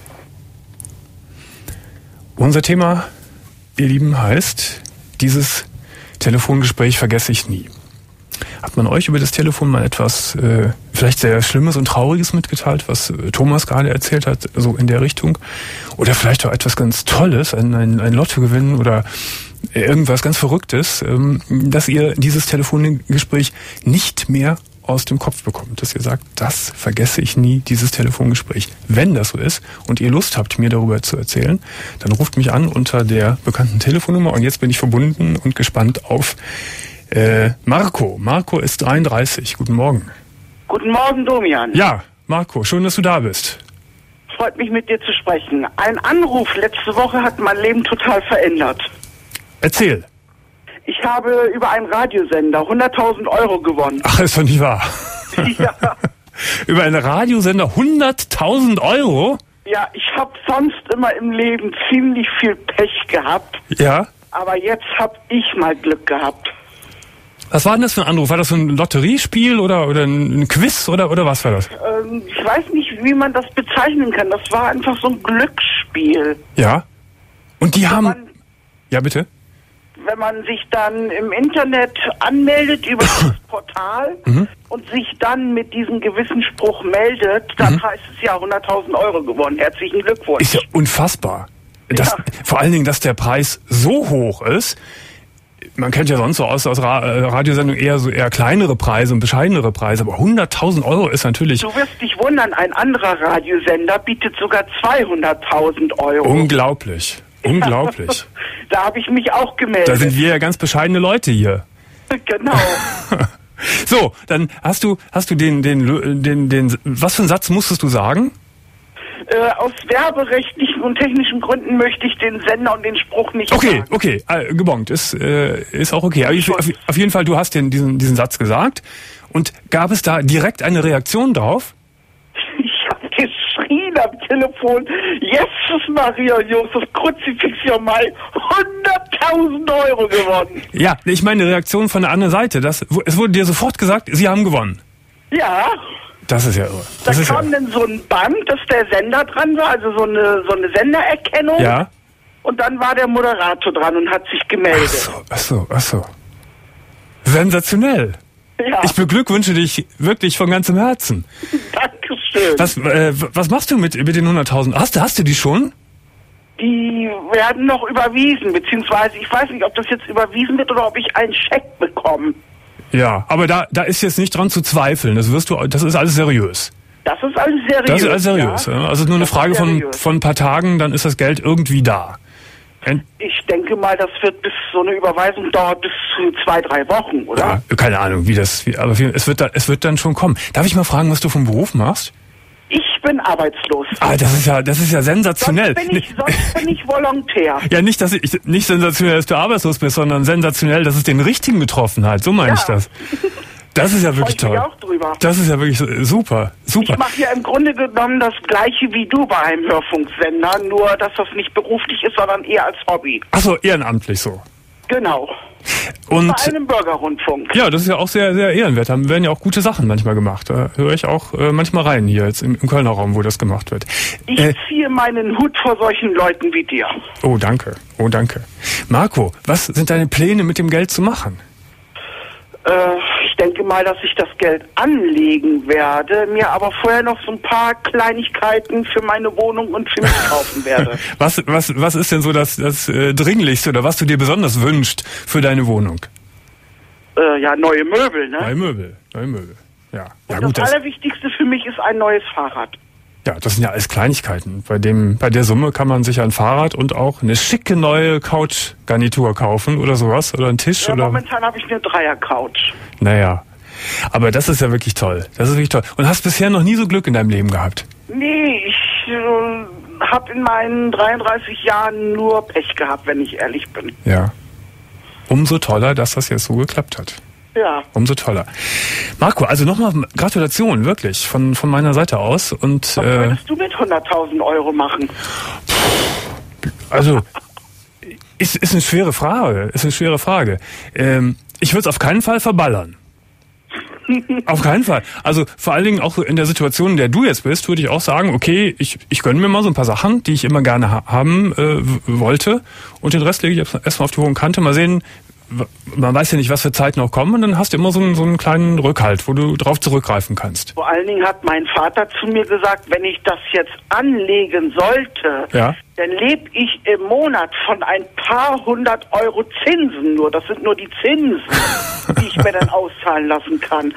Unser Thema, ihr Lieben, heißt, dieses Telefongespräch vergesse ich nie. Hat man euch über das Telefon mal etwas äh, vielleicht sehr Schlimmes und Trauriges mitgeteilt, was äh, Thomas gerade erzählt hat, so in der Richtung? Oder vielleicht auch etwas ganz Tolles, ein, ein, ein Lottogewinn oder irgendwas ganz Verrücktes, ähm, dass ihr dieses Telefongespräch nicht mehr aus dem Kopf bekommt, dass ihr sagt, das vergesse ich nie, dieses Telefongespräch. Wenn das so ist und ihr Lust habt, mir darüber zu erzählen, dann ruft mich an unter der bekannten Telefonnummer und jetzt bin ich verbunden und gespannt auf äh, Marco. Marco ist dreiunddreißig. Guten Morgen. Guten Morgen, Domian. Ja, Marco, schön, dass du da bist. Freut mich, mit dir zu sprechen. Ein Anruf letzte Woche hat mein Leben total verändert. Erzähl. Ich habe über einen Radiosender hunderttausend Euro gewonnen. Ach, ist doch nicht wahr. Ja. Über einen Radiosender hunderttausend Euro? Ja, ich habe sonst immer im Leben ziemlich viel Pech gehabt. Ja. Aber jetzt habe ich mal Glück gehabt. Was war denn das für ein Anruf? War das so ein Lotteriespiel oder, oder ein Quiz oder, oder was war das? Ähm, ich weiß nicht, wie man das bezeichnen kann. Das war einfach so ein Glücksspiel. Ja. Und die Wenn haben... man, Ja, bitte? wenn man sich dann im Internet anmeldet über das Portal Mhm. und sich dann mit diesem gewissen Spruch meldet, dann Mhm. heißt es ja hunderttausend Euro gewonnen. Herzlichen Glückwunsch. Ist ja unfassbar. Das, Ja. Vor allen Dingen, dass der Preis so hoch ist. Man kennt ja sonst so aus, aus Ra äh, Radiosendungen eher so eher kleinere Preise und bescheidenere Preise, aber hunderttausend Euro ist natürlich Du wirst dich wundern, ein anderer Radiosender bietet sogar zweihunderttausend Euro. unglaublich. Unglaublich. Da habe ich mich auch gemeldet. Da sind wir ja ganz bescheidene Leute hier. Genau. So, dann hast du hast du den den den den was für einen Satz musstest du sagen? Äh, aus werberechtlichen und technischen Gründen möchte ich den Sender und den Spruch nicht Okay, sagen. okay, äh, gebongt ist äh, ist auch okay. Aber ich, auf, auf jeden Fall, du hast den diesen diesen Satz gesagt und gab es da direkt eine Reaktion drauf? Ich habe geschrien am Telefon, Jesus Maria Josef, Kruzifixio Mai, hunderttausend Euro gewonnen. Ja, ich meine eine Reaktion von der anderen Seite. Das, es wurde dir sofort gesagt, sie haben gewonnen. Ja, Das ist ja irre. da Das ist kam ja, dann so ein Band, dass der Sender dran war, also so eine, so eine Sendererkennung. ja. Und dann war der Moderator dran und hat sich Ach gemeldet. so, ach so, ach so. Sensationell. Ja, Ich beglückwünsche dich wirklich von ganzem Herzen. Dankeschön. Was, äh, was machst du mit, mit den hunderttausend? Hast du, hast du die schon? Die werden noch überwiesen, beziehungsweise ich weiß nicht, ob das jetzt überwiesen wird oder ob ich einen Scheck bekomme. Ja, aber da, da ist jetzt nicht dran zu zweifeln. Das wirst du, das ist alles seriös. Das ist alles seriös. Das ist alles seriös. Ja? Ja? Also nur eine Das ist Frage von, seriös. von ein paar Tagen, dann ist das Geld irgendwie da. Ent Ich denke mal, das wird bis so eine Überweisung dauert bis zu zwei, drei Wochen, oder? ja, keine Ahnung, wie das, wie, aber es wird, da, es wird dann schon kommen. Darf ich mal fragen, was du vom Beruf machst? Ich bin arbeitslos. Ah, das ist ja, das ist ja sensationell. Sonst bin ich, sonst bin ich Volontär. Ja, nicht, dass ich, nicht sensationell, dass du arbeitslos bist, sondern sensationell, dass es den Richtigen getroffen hat. So meine Ja. ich das. Das ist ja wirklich Freue ich mich toll. auch drüber. Das ist ja wirklich so- super, super. Ich mache ja im Grunde genommen das Gleiche wie du bei einem Hörfunksender, nur dass das nicht beruflich ist, sondern eher als Hobby. Ach so, ehrenamtlich so. Genau. Und Bei einem Bürgerrundfunk. ja, das ist ja auch sehr, sehr ehrenwert. Da werden ja auch gute Sachen manchmal gemacht. Da höre ich auch äh, manchmal rein hier jetzt im, im Kölner Raum, wo das gemacht wird. Ich Äh, ziehe meinen Hut vor solchen Leuten wie dir. oh, danke. Oh, danke. Marco, was sind deine Pläne mit dem Geld zu machen? Äh, ich denke mal, dass ich das Geld anlegen werde, mir aber vorher noch so ein paar Kleinigkeiten für meine Wohnung und für mich kaufen werde. Was, was, was ist denn so das, das äh, Dringlichste oder was du dir besonders wünschst für deine Wohnung? Äh, ja, neue Möbel, ne? Neue Möbel, neue Möbel. Ja, ja Und gut, das das, Allerwichtigste für mich ist ein neues Fahrrad. ja, das sind ja alles Kleinigkeiten. Bei dem, bei der Summe kann man sich ein Fahrrad und auch eine schicke neue Couchgarnitur kaufen oder sowas oder einen Tisch Ja, oder. momentan habe ich eine Dreier-Couch. Naja, aber das ist ja wirklich toll. Das ist wirklich toll. Und hast bisher noch nie so Glück in deinem Leben gehabt? Nee, ich äh, habe in meinen dreiunddreißig Jahren nur Pech gehabt, wenn ich ehrlich bin. Ja. Umso toller, dass das jetzt so geklappt hat. Ja. Umso toller. Marco, also nochmal Gratulation, wirklich, von, von meiner Seite aus. Und Was äh, würdest du mit hunderttausend Euro machen? also ist, ist eine schwere Frage. Ist eine schwere Frage. Ähm, ich würde es auf keinen Fall verballern. Auf keinen Fall. Also vor allen Dingen auch in der Situation, in der du jetzt bist, würde ich auch sagen, okay, ich, ich gönne mir mal so ein paar Sachen, die ich immer gerne ha- haben äh, w- wollte. Und den Rest lege ich erstmal auf die hohe Kante. Mal sehen, w- man weiß ja nicht, was für Zeiten noch kommen. Und dann hast du immer so einen, so einen kleinen Rückhalt, wo du drauf zurückgreifen kannst. Vor allen Dingen hat mein Vater zu mir gesagt, wenn ich das jetzt anlegen sollte, Ja. dann lebe ich im Monat von ein paar hundert Euro Zinsen nur. Das sind nur die Zinsen, die ich mir dann auszahlen lassen kann.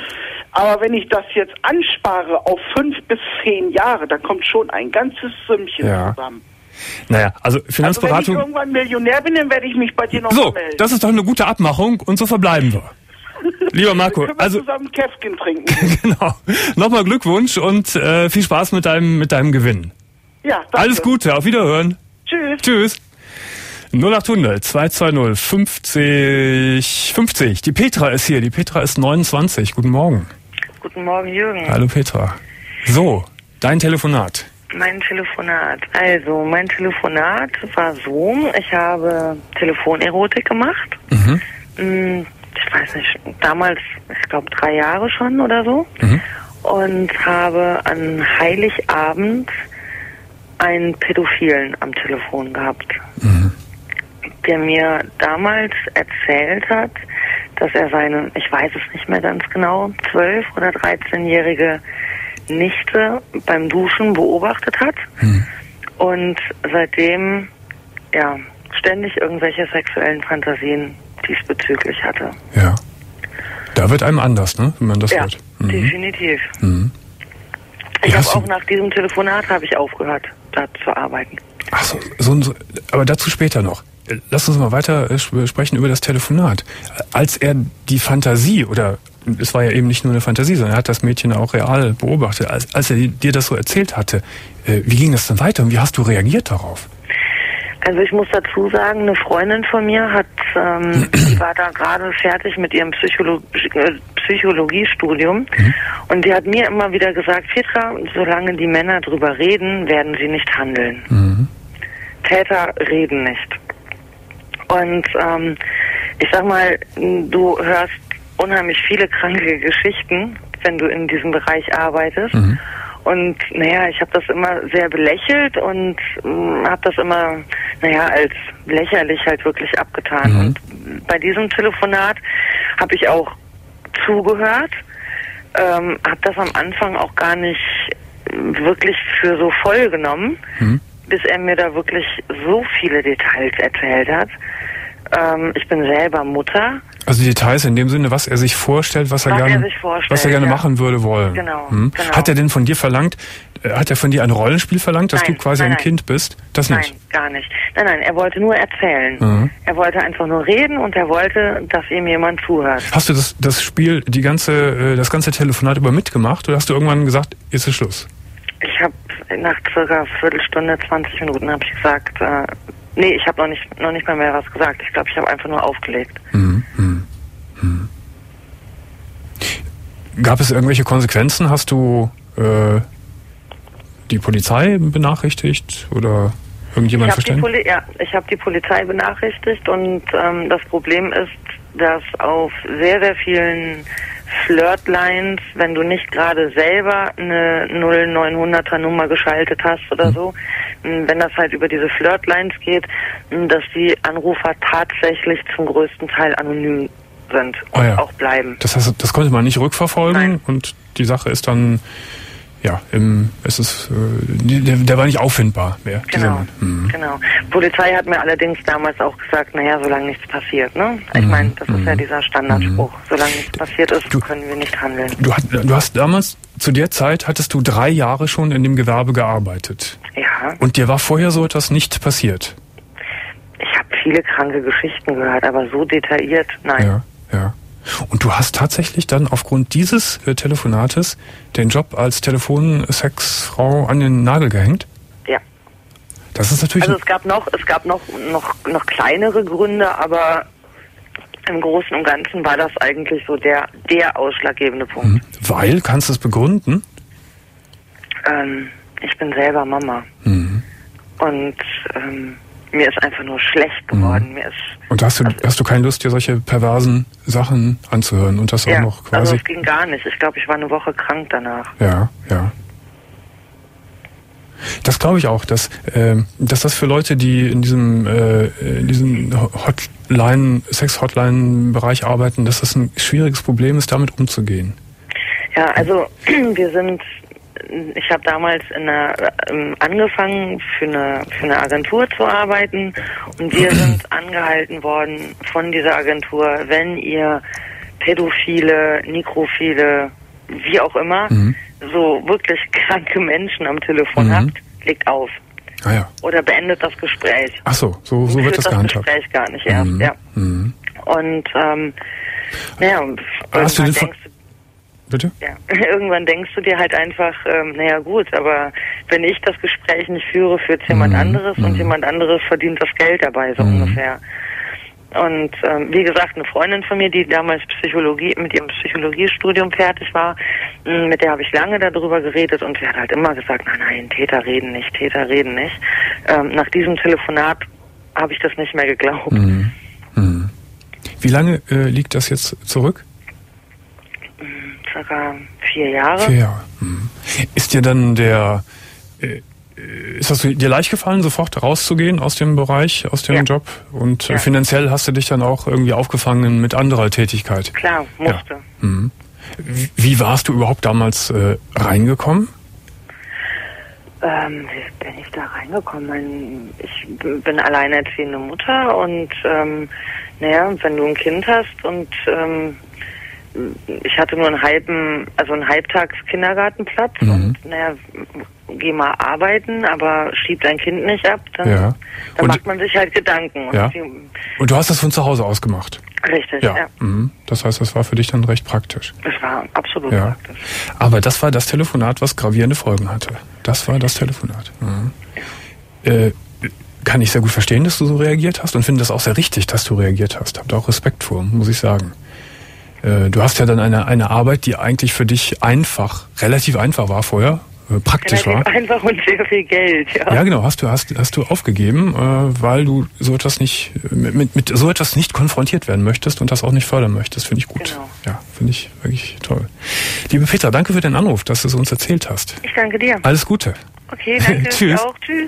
Aber wenn ich das jetzt anspare auf fünf bis zehn Jahre, dann kommt schon ein ganzes Sümmchen ja. zusammen. Naja, also Finanzberatung... Also wenn ich irgendwann Millionär bin, dann werde ich mich bei dir noch so, melden. Das ist doch eine gute Abmachung und so verbleiben wir. Lieber Marco, können wir also zusammen Käffchen trinken. genau. Nochmal Glückwunsch und äh, viel Spaß mit deinem mit deinem Gewinn. Ja, danke. Alles Gute, auf Wiederhören. Tschüss. Tschüss. null acht hundert zwei zwei null fünfzig fünfzig. Die Petra ist hier. Die Petra ist neunundzwanzig. Guten Morgen. Guten Morgen, Jürgen. Hallo Petra. So, dein Telefonat. Mein Telefonat. Also, mein Telefonat war so, ich habe Telefonerotik gemacht. Mhm. Ich weiß nicht, damals, ich glaube drei Jahre schon oder so. Mhm. Und habe an Heiligabend einen Pädophilen am Telefon gehabt, Mhm. der mir damals erzählt hat, dass er seine, ich weiß es nicht mehr ganz genau, zwölf- oder dreizehnjährige Nichte beim Duschen beobachtet hat Mhm. und seitdem ja ständig irgendwelche sexuellen Fantasien diesbezüglich hatte. Ja. Da wird einem anders, ne, wenn man das Ja, hört. Mhm. definitiv. Mhm. Ich Ja, habe hast du- auch nach diesem Telefonat habe ich aufgehört, da zu arbeiten. Ach so, so, so, aber dazu später noch. Lass uns mal weiter äh, sprechen über das Telefonat. Als er die Fantasie, oder es war ja eben nicht nur eine Fantasie, sondern er hat das Mädchen auch real beobachtet, als, als er dir das so erzählt hatte, äh, wie ging das dann weiter und wie hast du reagiert darauf? Also ich muss dazu sagen, eine Freundin von mir hat, ähm, die war da gerade fertig mit ihrem Psycholo- äh, Psychologiestudium Mhm. und die hat mir immer wieder gesagt, Petra, solange die Männer drüber reden, werden sie nicht handeln. Mhm. Täter reden nicht. Und ähm, ich sag mal, du hörst unheimlich viele kranke Geschichten, wenn du in diesem Bereich arbeitest. Mhm. Und naja, ich habe das immer sehr belächelt und habe das immer, naja, als lächerlich halt wirklich abgetan. Mhm. Und bei diesem Telefonat habe ich auch zugehört, ähm, habe das am Anfang auch gar nicht wirklich für so voll genommen, Mhm. bis er mir da wirklich so viele Details erzählt hat. Ähm, ich bin selber Mutter. Also die Details in dem Sinne, was er sich vorstellt, was er Was er gerne, sich vorstellt, was er gerne ja. machen würde wollen. Genau, Hm? genau. Hat er denn von dir verlangt, äh, hat er von dir ein Rollenspiel verlangt, dass Nein, du quasi nein, ein nein. Kind bist? Das Nein, nicht. gar nicht. Nein, nein, er wollte nur erzählen. Mhm. Er wollte einfach nur reden und er wollte, dass ihm jemand zuhört. Hast du das, das Spiel, die ganze, äh, das ganze Telefonat über mitgemacht oder hast du irgendwann gesagt, ist es Schluss? Ich habe nach circa Viertelstunde, zwanzig Minuten habe ich gesagt, äh, nee, ich habe noch nicht, noch nicht mal mehr was gesagt. Ich glaube, ich habe einfach nur aufgelegt. Mhm. Mhm. Mhm. Gab es irgendwelche Konsequenzen? Hast du äh, die Polizei benachrichtigt oder irgendjemand Ich habe die, verständigt? Poli ja, ich hab die Polizei benachrichtigt und ähm, das Problem ist, dass auf sehr, sehr vielen Flirtlines, wenn du nicht gerade selber eine null neunhunderter Nummer geschaltet hast oder so, wenn das halt über diese Flirtlines geht, dass die Anrufer tatsächlich zum größten Teil anonym sind und Oh ja. auch bleiben. Das heißt, das konnte man nicht rückverfolgen. Nein. Und die Sache ist dann, ja, im, es ist, äh, der, der war nicht auffindbar, wer dieser Genau, Mann. Mhm. genau. Polizei hat mir allerdings damals auch gesagt, naja, solange nichts passiert, ne? Ich Mhm. meine, das ist ja Mhm. dieser Standardspruch. Solange nichts passiert ist, Du- können wir nicht handeln. Du, hat, du hast damals, zu der Zeit, hattest du drei Jahre schon in dem Gewerbe gearbeitet. Ja, Und dir war vorher so etwas nicht passiert. ich habe viele kranke Geschichten gehört, aber so detailliert, nein. Ja, ja. Und du hast tatsächlich dann aufgrund dieses äh, Telefonates den Job als Telefonsexfrau an den Nagel gehängt? Ja. Das ist natürlich... Also es gab noch, es gab noch, noch, noch kleinere Gründe, aber im Großen und Ganzen war das eigentlich so der, der ausschlaggebende Punkt. Mhm. Weil, kannst du es begründen? Ähm, ich bin selber Mama Mhm. und ähm, mir ist einfach nur schlecht geworden. Mir ist Und hast du, hast du keine Lust, dir solche perversen Sachen anzuhören und das auch ja, noch also quasi... es ging gar nicht. Ich glaube, ich war eine Woche krank danach. Ja, ja. Das glaube ich auch, dass, ähm, dass das für Leute, die in diesem, äh, in diesem Hotline, Sex-Hotline-Bereich arbeiten, dass das ein schwieriges Problem ist, damit umzugehen. Ja, also wir sind, ich habe damals in einer, ähm, angefangen für eine, für eine Agentur zu arbeiten und wir sind angehalten worden von dieser Agentur, wenn ihr Pädophile, Nekrophile wie auch immer, mhm. so wirklich kranke Menschen am Telefon mhm. habt, legt auf. Ah, ja. Oder beendet das Gespräch. Ach so, so, so wird das gehandhabt. Das Gespräch gar nicht erst, mhm. ja. Mhm. Und, ähm, naja, Hast du den denkst du, Bitte? Ja, irgendwann denkst du dir halt einfach, ähm, naja gut, aber wenn ich das Gespräch nicht führe, führt es jemand mhm. anderes und mhm. jemand anderes verdient das Geld dabei, so mhm. ungefähr. Und ähm, wie gesagt, eine Freundin von mir, die damals Psychologie mit ihrem Psychologiestudium fertig war, mh, mit der habe ich lange darüber geredet und sie hat halt immer gesagt, nein, nein, Täter reden nicht, Täter reden nicht. Ähm, nach diesem Telefonat habe ich das nicht mehr geglaubt. Mhm. Mhm. Wie lange äh, liegt das jetzt zurück? Circa vier Jahre. Vier Jahre. Mhm. Ist dir dann der äh, Ist das dir leicht gefallen, sofort rauszugehen aus dem Bereich, aus dem ja. Job? Und ja. finanziell hast du dich dann auch irgendwie aufgefangen mit anderer Tätigkeit? Klar, musste. Ja. Mhm. Wie, wie warst du überhaupt damals äh, reingekommen? Ähm, wie bin ich da reingekommen? Ich bin alleinerziehende Mutter und ähm, naja, wenn du ein Kind hast und ähm, ich hatte nur einen halben, also einen Halbtags-Kindergartenplatz mhm. und naja, geh mal arbeiten, aber schieb dein Kind nicht ab, dann, ja. dann macht man sich halt Gedanken. Und, ja. die, und du hast das von zu Hause aus gemacht? Richtig, ja. ja. Mhm. Das heißt, das war für dich dann recht praktisch? Das war absolut ja. praktisch. Aber das war das Telefonat, was gravierende Folgen hatte. Das war das Telefonat. Mhm. Ja. Äh, kann ich sehr gut verstehen, dass du so reagiert hast und finde das auch sehr richtig, dass du reagiert hast. Hab da auch Respekt vor, muss ich sagen. Du hast ja dann eine, eine Arbeit, die eigentlich für dich einfach, relativ einfach war vorher, äh, praktisch relativ war. Einfach und sehr viel Geld, ja. Ja, genau, hast du, hast, hast du aufgegeben, äh, weil du so etwas nicht, mit, mit so etwas nicht konfrontiert werden möchtest und das auch nicht fördern möchtest. Finde ich gut. Genau. Ja, finde ich wirklich toll. Liebe Petra, danke für den Anruf, dass du es uns erzählt hast. Ich danke dir. Alles Gute. Okay, danke. Tschüss. Auch. Tschüss.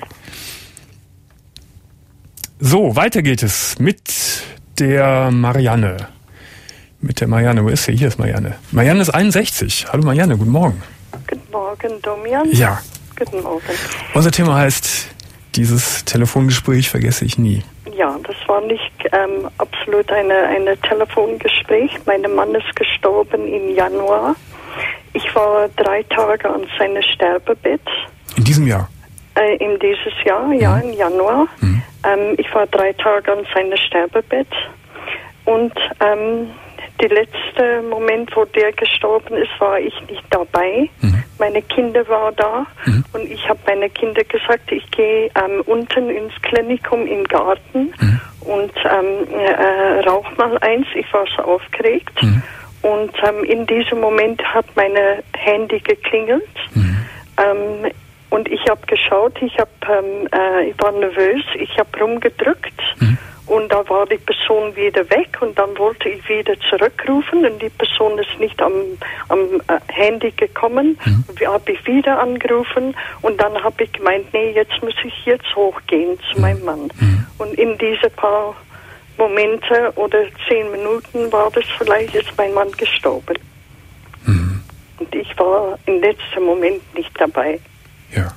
So, weiter geht es mit der Marianne. Mit der Marianne. Wo ist sie? Hier ist Marianne. Marianne ist einundsechzig. Hallo Marianne, guten Morgen. Guten Morgen, Domian. Ja. Guten Morgen. Unser Thema heißt, dieses Telefongespräch vergesse ich nie. Ja, das war nicht ähm, absolut eine, eine Telefongespräch. Mein Mann ist gestorben im Januar. Ich war drei Tage an seinem Sterbebett. In diesem Jahr? Äh, in dieses Jahr, ja, mhm. im Januar. Mhm. Ähm, ich war drei Tage an seinem Sterbebett. Und ähm, der letzte Moment, wo der gestorben ist, war ich nicht dabei. Mhm. Meine Kinder waren da mhm. und ich habe meine Kinder gesagt, ich gehe ähm, unten ins Klinikum im Garten mhm. und ähm, äh, rauch mal eins. Ich war so aufgeregt. Mhm. Und ähm, in diesem Moment hat meine Handy geklingelt. Mhm. Ähm, und ich habe geschaut, ich, hab, ähm, äh, ich war nervös, ich habe rumgedrückt. Mhm. Und da war die Person wieder weg und dann wollte ich wieder zurückrufen und die Person ist nicht am, am äh, Handy gekommen. Mhm. Und habe ich wieder angerufen und dann habe ich gemeint, nee, jetzt muss ich jetzt hochgehen zu mhm. meinem Mann. Mhm. Und in diese paar Momente oder zehn Minuten war das vielleicht, ist mein Mann gestorben. Mhm. Und ich war im letzten Moment nicht dabei. Ja.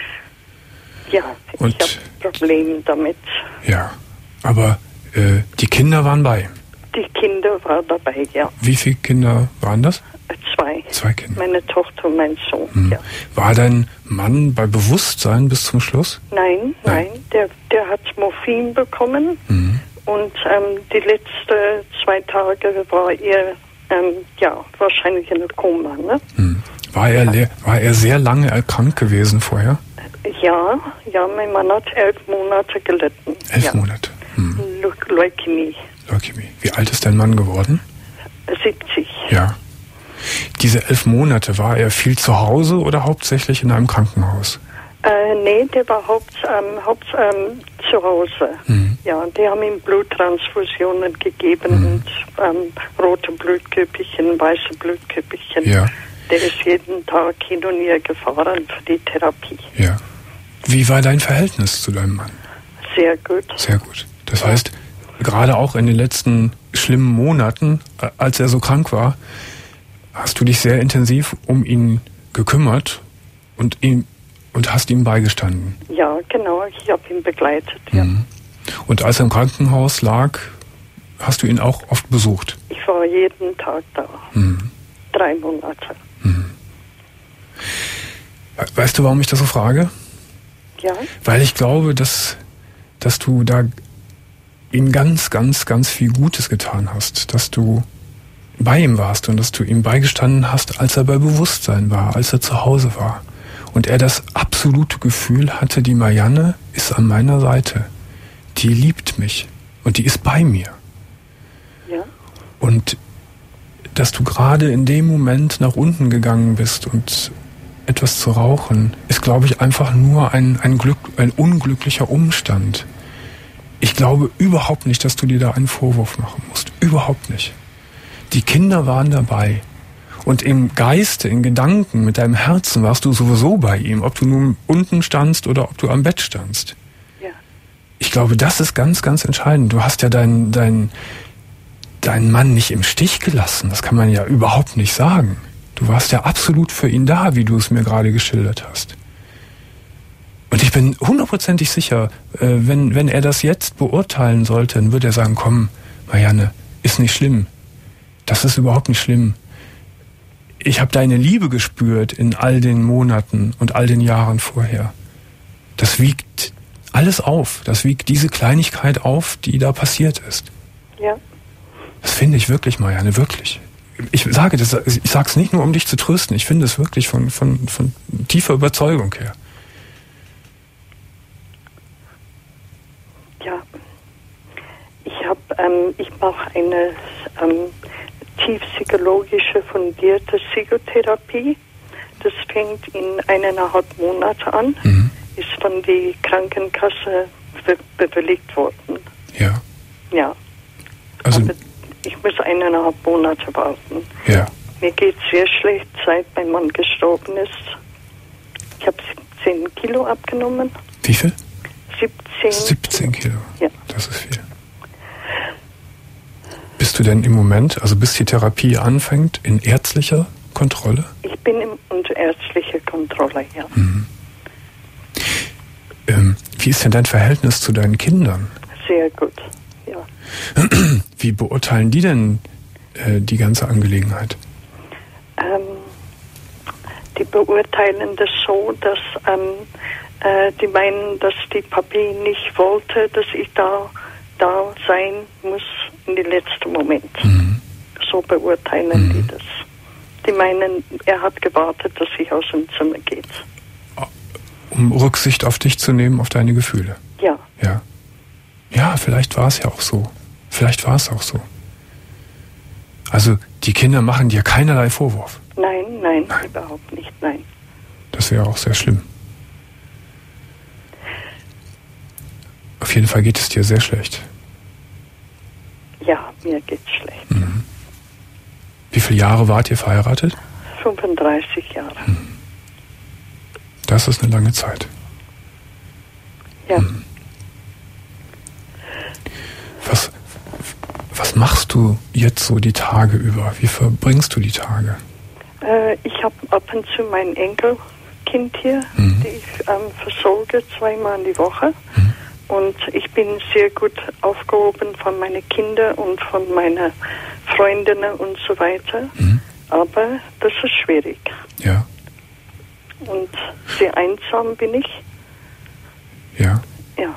Ja, und ich habe Probleme damit. Ja. Aber äh, die Kinder waren bei? Die Kinder waren dabei, ja. Wie viele Kinder waren das? Zwei. Zwei Kinder. Meine Tochter und mein Sohn, hm. ja. War dein Mann bei Bewusstsein bis zum Schluss? Nein, nein. nein. Der, der hat Morphin bekommen. Mhm. Und ähm, die letzten zwei Tage war er, ähm, ja, wahrscheinlich in einem Koma, ne? Mhm. War er, le- war er sehr lange erkrankt gewesen vorher? Ja, ja, mein Mann hat elf Monate gelitten. Elf ja. Monate? Hm. Le- Leukämie. Leukämie. Wie alt ist dein Mann geworden? siebzig. Ja. Diese elf Monate, war er viel zu Hause oder hauptsächlich in einem Krankenhaus? Äh, nee, der war haupt, ähm, haupt ähm, zu Hause. Mhm. Ja, die haben ihm Bluttransfusionen gegeben mhm. und ähm, rote Blutkörperchen, weiße Blutkörperchen. Ja. Der ist jeden Tag hin und her gefahren für die Therapie. Ja. Wie war dein Verhältnis zu deinem Mann? Sehr gut. Sehr gut. Das heißt, gerade auch in den letzten schlimmen Monaten, als er so krank war, hast du dich sehr intensiv um ihn gekümmert und ihm und hast ihm beigestanden. Ja, genau. Ich habe ihn begleitet. Ja. Mhm. Und als er im Krankenhaus lag, hast du ihn auch oft besucht? Ich war jeden Tag da. Mhm. Drei Monate. Weißt du, warum ich das so frage? Ja. Weil ich glaube, dass, dass du da ihm ganz, ganz, ganz viel Gutes getan hast. Dass du bei ihm warst und dass du ihm beigestanden hast, als er bei Bewusstsein war, als er zu Hause war. Und er das absolute Gefühl hatte, die Marianne ist an meiner Seite. Die liebt mich und die ist bei mir. Ja. Und dass du gerade in dem Moment nach unten gegangen bist und etwas zu rauchen, ist, glaube ich, einfach nur ein, ein, Glück, ein unglücklicher Umstand. Ich glaube überhaupt nicht, dass du dir da einen Vorwurf machen musst. Überhaupt nicht. Die Kinder waren dabei. Und im Geiste, in Gedanken, mit deinem Herzen warst du sowieso bei ihm, ob du nun unten standst oder ob du am Bett standst. Ja. Ich glaube, das ist ganz, ganz entscheidend. Du hast ja deinen dein, dein Mann nicht im Stich gelassen. Das kann man ja überhaupt nicht sagen. Du warst ja absolut für ihn da, wie du es mir gerade geschildert hast. Und ich bin hundertprozentig sicher, wenn, wenn er das jetzt beurteilen sollte, dann würde er sagen, komm, Marianne, ist nicht schlimm. Das ist überhaupt nicht schlimm. Ich habe deine Liebe gespürt in all den Monaten und all den Jahren vorher. Das wiegt alles auf. Das wiegt diese Kleinigkeit auf, die da passiert ist. Ja. Das finde ich wirklich, Marianne, wirklich. Ich sage das, ich sage es nicht nur, um dich zu trösten. Ich finde es wirklich von, von, von tiefer Überzeugung her. Ja. Ich habe, ähm, ich mache eine ähm, tiefpsychologische fundierte Psychotherapie. Das fängt in eineinhalb Monaten an. Mhm. Ist von der Krankenkasse be- bewilligt worden. Ja. Ja. Also aber ich muss eineinhalb Monate warten. Ja. Mir geht es sehr schlecht, seit mein Mann gestorben ist. Ich habe siebzehn Kilo abgenommen. Wie viel? siebzehn. siebzehn Kilo. Ja. Das ist viel. Bist du denn im Moment, also bis die Therapie anfängt, in ärztlicher Kontrolle? Ich bin in, unter ärztlicher Kontrolle, ja. Mhm. Ähm, wie ist denn dein Verhältnis zu deinen Kindern? Sehr gut, ja. Wie beurteilen die denn äh, die ganze Angelegenheit? Ähm, die beurteilen das so, dass ähm, äh, die meinen, dass die Papi nicht wollte, dass ich da, da sein muss in den letzten Moment. Mhm. So beurteilen mhm. die das. Die meinen, er hat gewartet, dass ich aus dem Zimmer geht. Um Rücksicht auf dich zu nehmen, auf deine Gefühle. Ja. Ja. Ja, vielleicht war es ja auch so. Vielleicht war es auch so. Also, die Kinder machen dir keinerlei Vorwurf. Nein, nein, nein. überhaupt nicht, nein. Das wäre auch sehr schlimm. Auf jeden Fall geht es dir sehr schlecht. Ja, mir geht's schlecht. Mhm. Wie viele Jahre wart ihr verheiratet? fünfunddreißig Jahre. Mhm. Das ist eine lange Zeit. Ja. Mhm. Was, was machst du jetzt so die Tage über? Wie verbringst du die Tage? Äh, ich habe ab und zu mein Enkelkind hier, mhm. die ich ähm, versorge zweimal die Woche. Mhm. Und ich bin sehr gut aufgehoben von meinen Kindern und von meinen Freundinnen und so weiter. Mhm. Aber das ist schwierig. Ja. Und sehr einsam bin ich. Ja. Ja.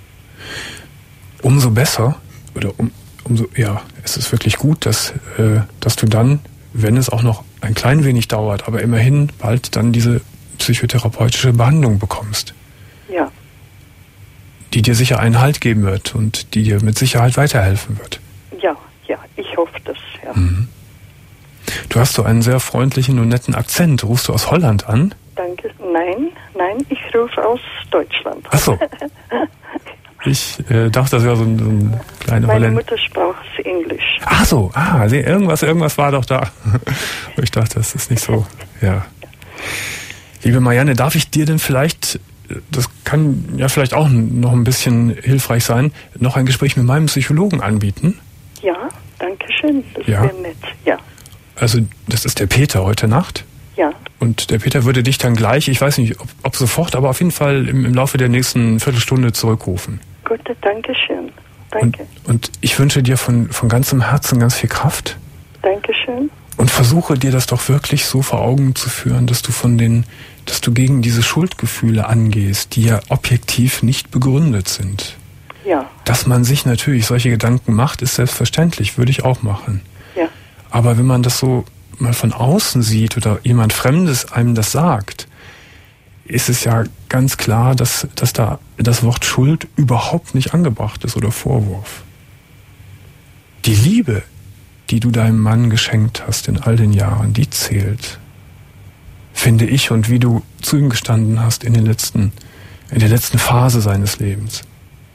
Umso besser, oder um, umso, ja, es ist wirklich gut, dass, äh, dass du dann, wenn es auch noch ein klein wenig dauert, aber immerhin bald dann diese psychotherapeutische Behandlung bekommst. Ja. Die dir sicher einen Halt geben wird und die dir mit Sicherheit weiterhelfen wird. Ja, ja, ich hoffe das, ja. Mhm. Du hast so einen sehr freundlichen und netten Akzent. Rufst du aus Holland an? Danke. Nein, nein, ich rufe aus Deutschland. Ach so. Ich äh, dachte, das wäre so ein, so ein kleiner Meine Holländer. Muttersprache ist Englisch. Ach so, ah, irgendwas, irgendwas war doch da. Ich dachte, das ist nicht so. Ja. Liebe Marianne, darf ich dir denn vielleicht, das kann ja vielleicht auch noch ein bisschen hilfreich sein, noch ein Gespräch mit meinem Psychologen anbieten? Ja, danke schön. Das ja. wäre nett. Ja. Also, das ist der Peter heute Nacht. Ja. Und der Peter würde dich dann gleich, ich weiß nicht, ob, ob sofort, aber auf jeden Fall im, im Laufe der nächsten Viertelstunde zurückrufen. Gut, danke schön. Danke. Und, und ich wünsche dir von, von ganzem Herzen ganz viel Kraft. Dankeschön. Und versuche dir das doch wirklich so vor Augen zu führen, dass du von den, dass du gegen diese Schuldgefühle angehst, die ja objektiv nicht begründet sind. Ja. Dass man sich natürlich solche Gedanken macht, ist selbstverständlich, würde ich auch machen. Ja. Aber wenn man das so mal von außen sieht oder jemand Fremdes einem das sagt, ist es ja ganz klar, dass, dass da das Wort Schuld überhaupt nicht angebracht ist oder Vorwurf. Die Liebe, die du deinem Mann geschenkt hast in all den Jahren, die zählt, finde ich, und wie du zu ihm gestanden hast in den letzten, in der letzten Phase seines Lebens.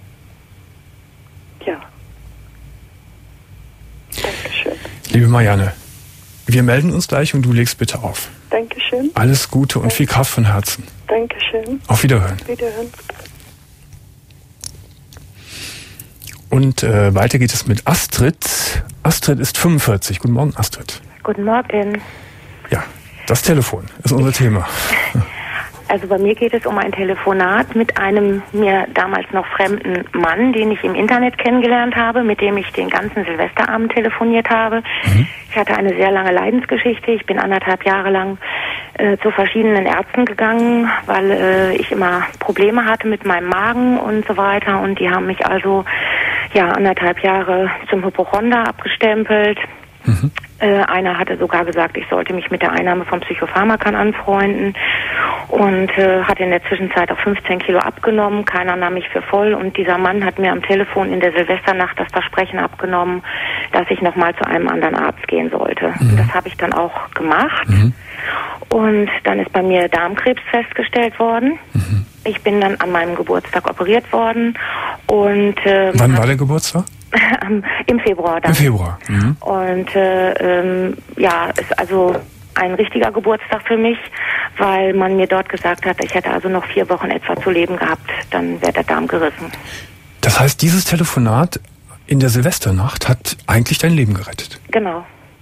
Ja. Dankeschön. Liebe Marianne, wir melden uns gleich und du legst bitte auf. Dankeschön. Alles Gute und Danke. Viel Kraft von Herzen. Dankeschön. Auf Wiederhören. Wiederhören. Und äh, weiter geht es mit Astrid. Astrid ist fünfundvierzig. Guten Morgen, Astrid. Guten Morgen. Ja, das Telefon ist unser Thema. Also bei mir geht es um ein Telefonat mit einem mir damals noch fremden Mann, den ich im Internet kennengelernt habe, mit dem ich den ganzen Silvesterabend telefoniert habe. Mhm. Ich hatte eine sehr lange Leidensgeschichte. Ich bin anderthalb Jahre lang äh, zu verschiedenen Ärzten gegangen, weil äh, ich immer Probleme hatte mit meinem Magen und so weiter. Und die haben mich also ja anderthalb Jahre zum Hypochonder abgestempelt. Mhm. Äh, einer hatte sogar gesagt, ich sollte mich mit der Einnahme von Psychopharmakern anfreunden und äh, hat in der Zwischenzeit auch fünfzehn Kilo abgenommen. Keiner nahm mich für voll und dieser Mann hat mir am Telefon in der Silvesternacht das Versprechen abgenommen, dass ich nochmal zu einem anderen Arzt gehen sollte. Mhm. Und das habe ich dann auch gemacht. Mhm. Und dann ist bei mir Darmkrebs festgestellt worden. Mhm. Ich bin dann an meinem Geburtstag operiert worden. Und äh, wann war der Geburtstag? Im Februar dann. Im Februar. Mhm. Und äh, ähm, ja, ist also ein richtiger Geburtstag für mich, weil man mir dort gesagt hat, ich hätte also noch vier Wochen etwa zu leben gehabt, dann wäre der Darm gerissen. Das heißt, dieses Telefonat in der Silvesternacht hat eigentlich dein Leben gerettet? Genau.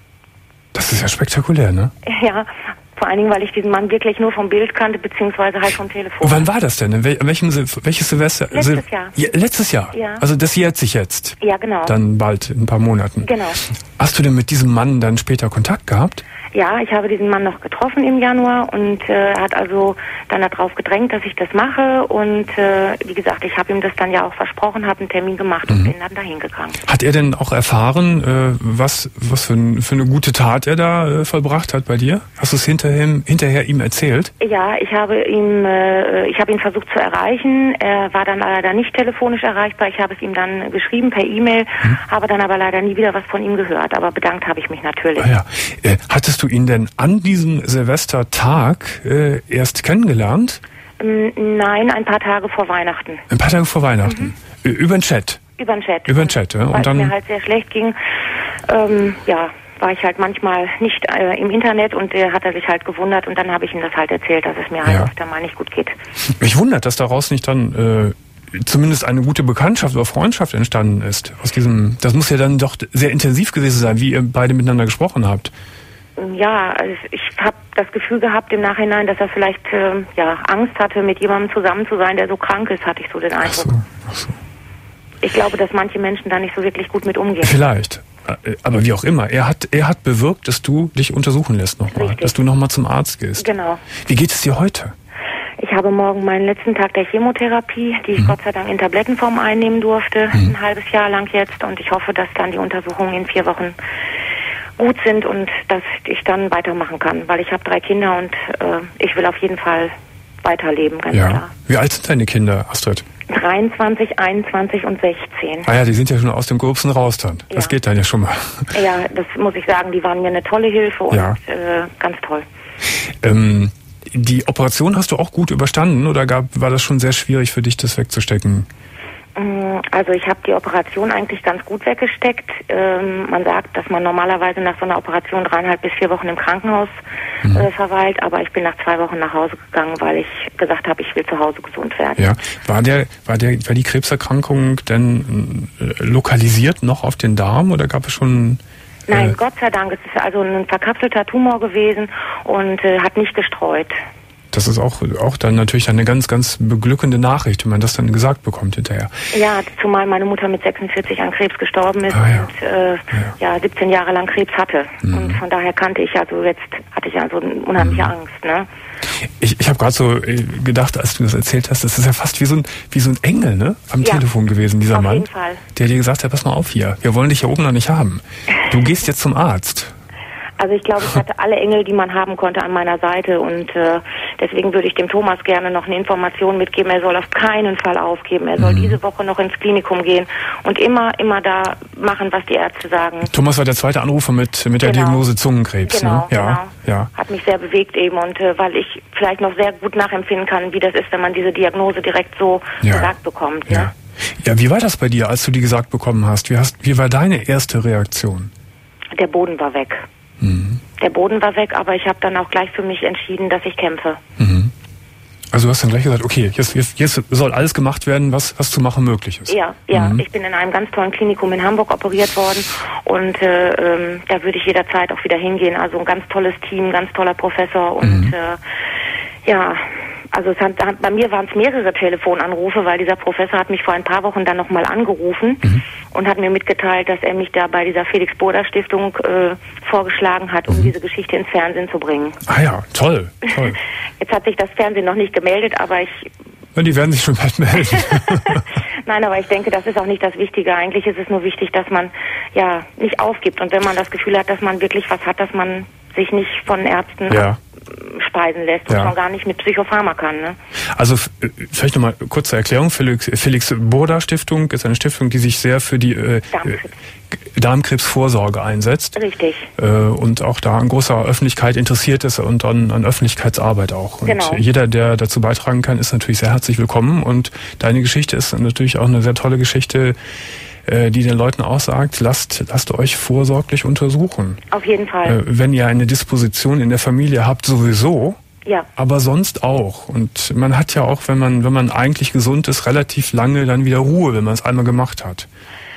Das ist ja spektakulär, ne? Ja, vor allen Dingen, weil ich diesen Mann wirklich nur vom Bild kannte, beziehungsweise halt vom Telefon. Und wann war das denn? In welchem, welches Silvester? Letztes Sil- Jahr. Ja, letztes Jahr? Ja. Also das jährt sich jetzt? Ja, genau. Dann bald, in ein paar Monaten. Genau. Hast du denn mit diesem Mann dann später Kontakt gehabt? Ja, ich habe diesen Mann noch getroffen im Januar und äh, er hat also dann darauf gedrängt, dass ich das mache und äh, wie gesagt, ich habe ihm das dann ja auch versprochen, habe einen Termin gemacht und mhm. bin dann dahin gegangen. Hat er denn auch erfahren, äh, was was für, ein, für eine gute Tat er da äh, vollbracht hat bei dir? Hast du es hinterher, hinterher ihm erzählt? Ja, ich habe ihm äh, ich habe ihn versucht zu erreichen. Er war dann leider nicht telefonisch erreichbar. Ich habe es ihm dann geschrieben per E-Mail, mhm. habe dann aber leider nie wieder was von ihm gehört. Aber bedankt habe ich mich natürlich. Ah ja. Äh, hattest du ihn denn an diesem Silvestertag äh, erst kennengelernt? Nein, ein paar Tage vor Weihnachten. Ein paar Tage vor Weihnachten? Mhm. Über den Chat? Über den Chat. Über den Chat, ja. Und weil es mir halt sehr schlecht ging, ähm, ja, war ich halt manchmal nicht äh, im Internet und der hat er sich halt gewundert und dann habe ich ihm das halt erzählt, dass es mir halt ja. öfter mal nicht gut geht. Mich wundert, dass daraus nicht dann äh, zumindest eine gute Bekanntschaft oder Freundschaft entstanden ist. Aus diesem, das muss ja dann doch sehr intensiv gewesen sein, wie ihr beide miteinander gesprochen habt. Ja, also ich habe das Gefühl gehabt im Nachhinein, dass er vielleicht äh, ja, Angst hatte, mit jemandem zusammen zu sein, der so krank ist, hatte ich so den Eindruck. Ach so, ach so. Ich glaube, dass manche Menschen da nicht so wirklich gut mit umgehen. Vielleicht. Aber wie auch immer, er hat, er hat bewirkt, dass du dich untersuchen lässt nochmal, dass du nochmal zum Arzt gehst. Genau. Wie geht es dir heute? Ich habe morgen meinen letzten Tag der Chemotherapie, die ich mhm. Gott sei Dank in Tablettenform einnehmen durfte, mhm. ein halbes Jahr lang jetzt. Und ich hoffe, dass dann die Untersuchungen in vier Wochen gut sind und dass ich dann weitermachen kann, weil ich habe drei Kinder und äh, ich will auf jeden Fall weiterleben, ganz ja. klar. Wie alt sind deine Kinder, Astrid? dreiundzwanzig, einundzwanzig und sechzehn. Ah ja, die sind ja schon aus dem Gröbsten raus dann. Das ja. geht dann ja schon mal. Ja, das muss ich sagen, die waren mir eine tolle Hilfe und ja. äh, ganz toll. Ähm, die Operation hast du auch gut überstanden oder gab, war das schon sehr schwierig für dich, das wegzustecken? Also ich habe die Operation eigentlich ganz gut weggesteckt. Ähm, man sagt, dass man normalerweise nach so einer Operation dreieinhalb bis vier Wochen im Krankenhaus mhm. äh, verweilt, aber ich bin nach zwei Wochen nach Hause gegangen, weil ich gesagt habe, ich will zu Hause gesund werden. Ja, war der, war der, war die Krebserkrankung denn äh, lokalisiert noch auf den Darm oder gab es schon? Äh Nein, Gott sei Dank. Es ist also ein verkapselter Tumor gewesen und äh, hat nicht gestreut. Das ist auch, auch dann natürlich eine ganz, ganz beglückende Nachricht, wenn man das dann gesagt bekommt hinterher. Ja, zumal meine Mutter mit sechsundvierzig an Krebs gestorben ist ah, ja. und äh, ja. ja siebzehn Jahre lang Krebs hatte. Mhm. Und von daher kannte ich, also jetzt hatte ich ja so eine unheimliche mhm. Angst, ne? Ich, ich habe gerade so gedacht, als du das erzählt hast, das ist ja fast wie so ein, wie so ein Engel, ne? Am ja, Telefon gewesen, dieser auf Mann. Jeden Fall. Der dir gesagt hat, pass mal auf hier, wir wollen dich hier oben noch nicht haben. Du gehst jetzt zum Arzt. Also ich glaube, ich hatte alle Engel, die man haben konnte, an meiner Seite und äh, deswegen würde ich dem Thomas gerne noch eine Information mitgeben. Er soll auf keinen Fall aufgeben. Er soll mhm. diese Woche noch ins Klinikum gehen und immer, immer da machen, was die Ärzte sagen. Thomas war der zweite Anrufer mit mit der genau. Diagnose Zungenkrebs. Genau, ne? ja, genau. Ja. Hat mich sehr bewegt eben und äh, weil ich vielleicht noch sehr gut nachempfinden kann, wie das ist, wenn man diese Diagnose direkt so ja. gesagt bekommt. Ja. Ne? Ja, wie war das bei dir, als du die gesagt bekommen hast? Wie, hast, wie war deine erste Reaktion? Der Boden war weg. Mhm. Der Boden war weg, aber ich habe dann auch gleich für mich entschieden, dass ich kämpfe. Mhm. Also du hast dann gleich gesagt, okay, jetzt, jetzt, jetzt soll alles gemacht werden, was, was zu machen möglich ist. Ja, ja. Mhm. Ich bin in einem ganz tollen Klinikum in Hamburg operiert worden und äh, ähm, da würde ich jederzeit auch wieder hingehen. Also ein ganz tolles Team, ganz toller Professor und mhm. äh, ja... Also es hat, bei mir waren es mehrere Telefonanrufe, weil dieser Professor hat mich vor ein paar Wochen dann nochmal angerufen mhm. und hat mir mitgeteilt, dass er mich da bei dieser Felix-Boda-Stiftung äh, vorgeschlagen hat, um mhm. diese Geschichte ins Fernsehen zu bringen. Ah ja, toll, toll. Jetzt hat sich das Fernsehen noch nicht gemeldet, aber ich... Ja, die werden sich schon bald melden. Nein, aber ich denke, das ist auch nicht das Wichtige. Eigentlich ist es nur wichtig, dass man ja nicht aufgibt und wenn man das Gefühl hat, dass man wirklich was hat, dass man sich nicht von Ärzten ja. speisen lässt und ja. schon gar nicht mit Psychopharmakern. Ne? Also vielleicht nochmal kurze Erklärung. Felix, Felix Boda Stiftung ist eine Stiftung, die sich sehr für die äh, Darmkrebs. Darmkrebsvorsorge einsetzt. Richtig. Äh, und auch da an großer Öffentlichkeit interessiert ist und an, an Öffentlichkeitsarbeit auch. Und genau. jeder, der dazu beitragen kann, ist natürlich sehr herzlich willkommen. Und deine Geschichte ist natürlich auch eine sehr tolle Geschichte, die den Leuten auch sagt, lasst, lasst euch vorsorglich untersuchen. Auf jeden Fall. Wenn ihr eine Disposition in der Familie habt, sowieso, ja. aber sonst auch. Und man hat ja auch, wenn man, wenn man eigentlich gesund ist, relativ lange dann wieder Ruhe, wenn man es einmal gemacht hat.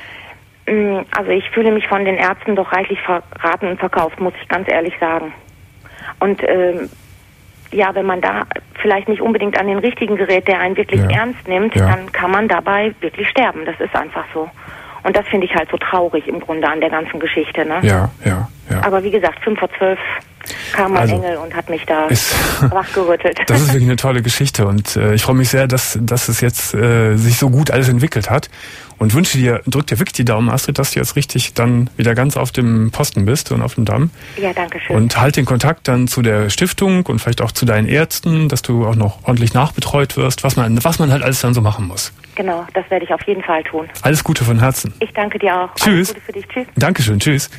Also ich fühle mich von den Ärzten doch reichlich verraten und verkauft, muss ich ganz ehrlich sagen. Und ähm, ja, wenn man da vielleicht nicht unbedingt an den richtigen gerät, der einen wirklich ja. ernst nimmt, ja. dann kann man dabei wirklich sterben. Das ist einfach so. Und das finde ich halt so traurig im Grunde an der ganzen Geschichte. Ne? Ja, ja, ja. Aber wie gesagt, fünf vor zwölf kam ein also, Engel und hat mich da ist, wachgerüttelt. Das ist wirklich eine tolle Geschichte und äh, ich freue mich sehr, dass, dass es jetzt äh, sich so gut alles entwickelt hat und wünsche dir, drück dir wirklich die Daumen, Astrid, dass du jetzt richtig dann wieder ganz auf dem Posten bist und auf dem Damm. Ja, danke schön. Und halt den Kontakt dann zu der Stiftung und vielleicht auch zu deinen Ärzten, dass du auch noch ordentlich nachbetreut wirst, was man, was man halt alles dann so machen muss. Genau, das werde ich auf jeden Fall tun. Alles Gute von Herzen. Ich danke dir auch. Tschüss. Alles Gute für dich. Tschüss. Dankeschön. Tschüss.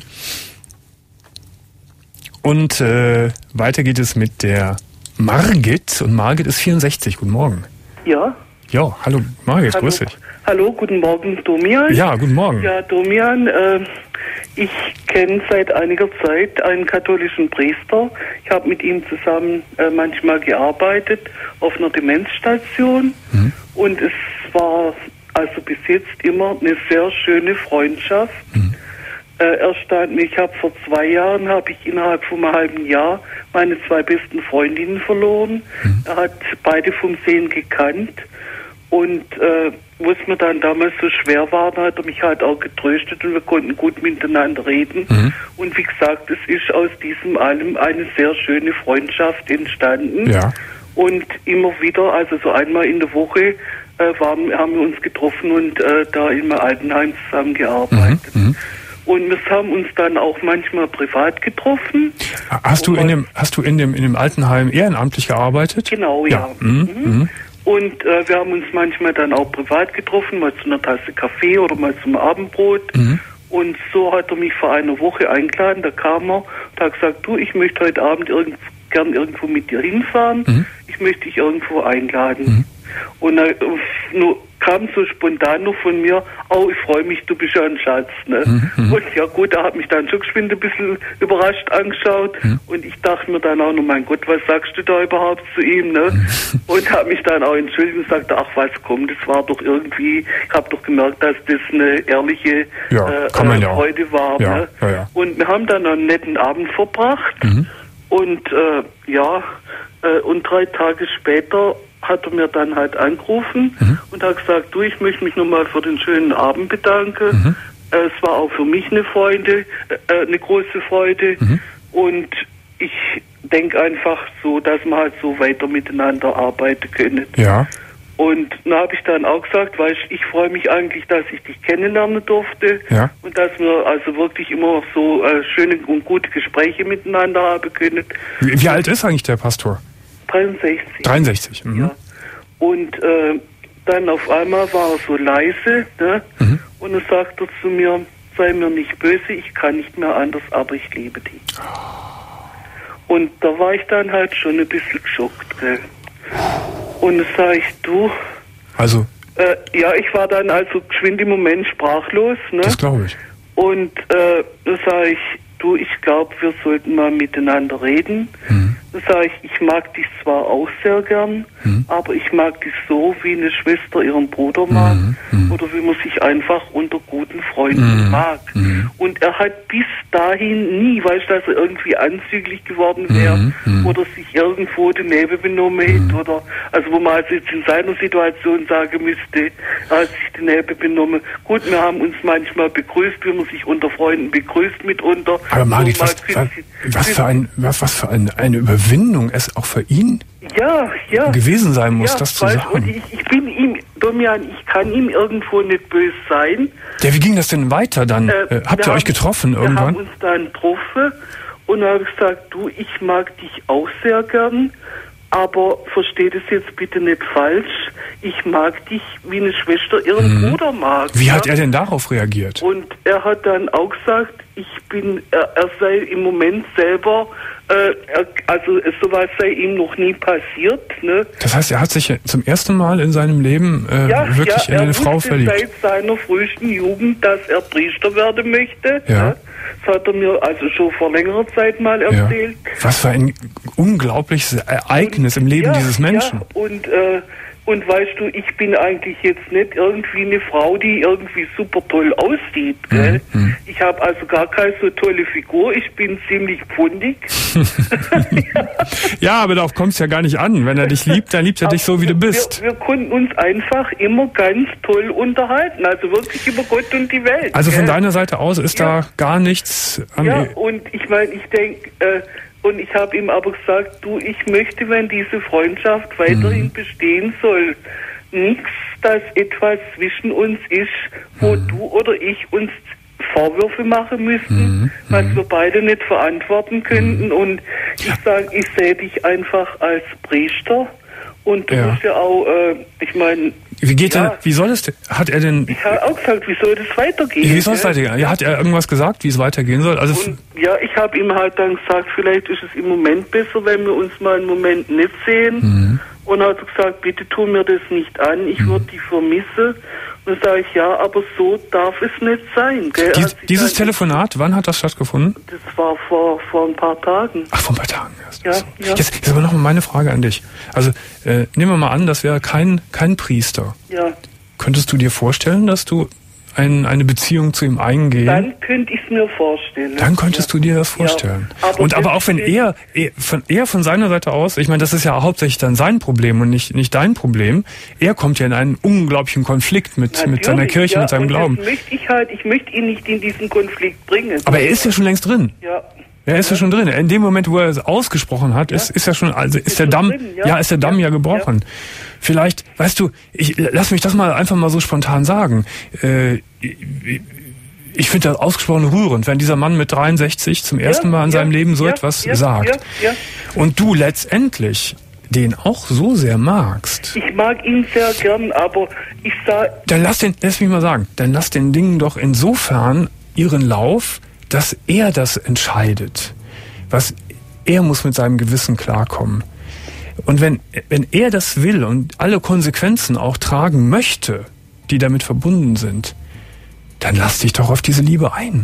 Und äh, weiter geht es mit der Margit. Und Margit ist vierundsechzig. Guten Morgen. Ja. Ja, hallo Margit, hallo. Grüß dich. Hallo, guten Morgen, Domian. Ja, guten Morgen. Ja, Domian, äh, ich kenne seit einiger Zeit einen katholischen Priester. Ich habe mit ihm zusammen äh, manchmal gearbeitet auf einer Demenzstation. Mhm. Und es war also bis jetzt immer eine sehr schöne Freundschaft. Mhm. Äh, er stand mir, ich habe vor zwei Jahren, habe ich innerhalb von einem halben Jahr meine zwei besten Freundinnen verloren. Mhm. Er hat beide vom Sehen gekannt. Und äh, wo es mir dann damals so schwer war, dann hat er mich halt auch getröstet und wir konnten gut miteinander reden. Mhm. Und wie gesagt, es ist aus diesem allem eine sehr schöne Freundschaft entstanden. Ja. Und immer wieder, also so einmal in der Woche, äh, waren, haben wir uns getroffen und äh, da im Altenheim zusammengearbeitet. Mhm. Und wir haben uns dann auch manchmal privat getroffen. Hast du in dem, hast du in dem, in dem Altenheim ehrenamtlich gearbeitet? Genau, ja. ja. Mhm. Mhm. Und äh, wir haben uns manchmal dann auch privat getroffen, mal zu einer Tasse Kaffee oder mal zum Abendbrot. Mhm. Und so hat er mich vor einer Woche eingeladen, da kam er und hat gesagt, du, ich möchte heute Abend irgend, gern irgendwo mit dir hinfahren, mhm. ich möchte dich irgendwo einladen. Mhm. Und dann nur kam so spontan noch von mir, oh, ich freue mich, du bist ja ein Schatz. Ne? Mhm. Und ja gut, er hat mich dann schon geschwind ein bisschen überrascht angeschaut. Mhm. Und ich dachte mir dann auch noch, mein Gott, was sagst du da überhaupt zu ihm? Ne? Mhm. Und habe mich dann auch entschuldigt und sagte, ach was, komm, das war doch irgendwie, ich habe doch gemerkt, dass das eine ehrliche ja, äh, äh, ja. Freude war. Ja, ne? ja, ja. Und wir haben dann einen netten Abend verbracht. Mhm. Und äh, ja, Äh, und drei Tage später hat er mir dann halt angerufen mhm. und hat gesagt, du, ich möchte mich nochmal für den schönen Abend bedanken. Mhm. Äh, es war auch für mich eine Freude, äh, eine große Freude. Mhm. Und ich denke einfach so, dass wir halt so weiter miteinander arbeiten können. Ja. Und da habe ich dann auch gesagt, weißt, ich freue mich eigentlich, dass ich dich kennenlernen durfte ja. und dass wir also wirklich immer so äh, schöne und gute Gespräche miteinander haben können. Wie, wie alt ist eigentlich der Pastor? dreiundsechzig. dreiundsechzig, mhm. Ja. Und äh, dann auf einmal war er so leise, ne? Mhm. Und er sagte zu mir, sei mir nicht böse, ich kann nicht mehr anders, aber ich liebe dich. Oh. Und da war ich dann halt schon ein bisschen geschockt, gell? Und dann sag ich, du... Also? Äh, ja, ich war dann also geschwind im Moment sprachlos, ne? Das glaube ich. Und äh, dann sag ich, du, ich glaube, wir sollten mal miteinander reden. Mhm. Dann sage ich, ich mag dich zwar auch sehr gern, mhm. aber ich mag dich so, wie eine Schwester ihren Bruder mag mhm. oder wie man sich einfach unter guten Freunden mhm. mag. Mhm. Und er hat bis dahin nie, weißt du, dass er irgendwie anzüglich geworden wäre mhm. oder sich irgendwo daneben benommen hätte mhm. oder, also wo man also jetzt in seiner Situation sagen müsste, er hat sich daneben benommen. Gut, wir haben uns manchmal begrüßt, wie man sich unter Freunden begrüßt mitunter. Aber Margit, was, was, was für ein, was, was für ein, eine Überwindung es auch für ihn ja, ja, gewesen sein muss, ja, das zu weil, sagen. Und ich, ich bin ihm, Domian, ich kann ihm irgendwo nicht böse sein. Ja, wie ging das denn weiter dann? Äh, Habt ihr haben, euch getroffen wir irgendwann? Wir haben uns dann getroffen und habe gesagt, du, ich mag dich auch sehr gern, aber versteh das jetzt bitte nicht falsch. Ich mag dich, wie eine Schwester ihren mhm. Bruder mag. Wie ja? hat er denn darauf reagiert? Und er hat dann auch gesagt, ich bin, er, er sei im Moment selber, äh, er, also sowas sei ihm noch nie passiert. Ne? Das heißt, er hat sich zum ersten Mal in seinem Leben äh, ja, wirklich ja, in eine Frau verliebt. Seit seiner frühesten Jugend, dass er Priester werden möchte. Ja. Ne? Das hat er mir also schon vor längerer Zeit mal erzählt. Ja. Was für ein unglaubliches Ereignis und, im Leben ja, dieses Menschen. Ja, und äh, Und weißt du, ich bin eigentlich jetzt nicht irgendwie eine Frau, die irgendwie super toll aussieht, gell? Mhm. Ich habe also gar keine so tolle Figur, ich bin ziemlich pfundig. Ja, aber darauf kommt es ja gar nicht an. Wenn er dich liebt, dann liebt er aber dich so, wie wir, du bist. Wir, wir konnten uns einfach immer ganz toll unterhalten, also wirklich über Gott und die Welt. Also von gell? deiner Seite aus ist ja. da gar nichts an... Ja, und ich meine, ich denke... Äh, Und ich habe ihm aber gesagt, du, ich möchte, wenn diese Freundschaft weiterhin mhm. bestehen soll, nichts, dass etwas zwischen uns ist, wo mhm. du oder ich uns Vorwürfe machen müssten, mhm. was wir beide nicht verantworten könnten. Mhm. Und ich sage, ich sehe dich einfach als Priester. Und du ja. musst ja auch, äh, ich meine... Wie geht ja, denn, wie soll es, hat er denn... Ich habe auch gesagt, wie soll das weitergehen? Wie soll es weitergehen? Ja, hat er irgendwas gesagt, wie es weitergehen soll? Also und, ja, ich habe ihm halt dann gesagt, vielleicht ist es im Moment besser, wenn wir uns mal einen Moment nicht sehen. Mhm. Und er hat gesagt, bitte tu mir das nicht an, ich mhm. würde dich vermissen. Und dann sage ich, ja, aber so darf es nicht sein. Gell? Dies, dieses Telefonat, wann hat das stattgefunden? Das war vor, vor ein paar Tagen. Ach, vor ein paar Tagen. Ja, ja. Jetzt, jetzt aber noch mal meine Frage an dich. Also äh, nehmen wir mal an, das wäre kein, kein Priester. Ja. Könntest du dir vorstellen, dass du ein, eine Beziehung zu ihm eingehen? Dann könnte ich es mir vorstellen. Dann könntest ja. du dir das vorstellen. Ja. Aber und aber auch wenn er, er, von, er von seiner Seite aus, ich meine, das ist ja hauptsächlich dann sein Problem und nicht, nicht dein Problem. Er kommt ja in einen unglaublichen Konflikt mit, mit seiner Kirche, ja, mit seinem und Glauben. Das möchte ich halt, ich möchte ihn nicht in diesen Konflikt bringen. Aber er ist ja schon längst drin. Ja. Er ist ja schon drin. In dem Moment, wo er es ausgesprochen hat, ja. ist, ist ja schon, also ist, ist der Damm, drin, ja. ja, ist der Damm ja, ja gebrochen. Ja. Vielleicht, weißt du, ich lass mich das mal einfach mal so spontan sagen. Äh, ich finde das ausgesprochen rührend, wenn dieser Mann mit dreiundsechzig zum ersten Mal in ja, seinem Leben so ja, etwas ja, sagt. Ja, ja. Und du letztendlich den auch so sehr magst. Ich mag ihn sehr gern, aber ich sag... Dann lass den, lass mich mal sagen, dann lass den Dingen doch insofern ihren Lauf, dass er das entscheidet. Was er muss mit seinem Gewissen klarkommen. Und wenn, wenn er das will und alle Konsequenzen auch tragen möchte, die damit verbunden sind, dann lass dich doch auf diese Liebe ein.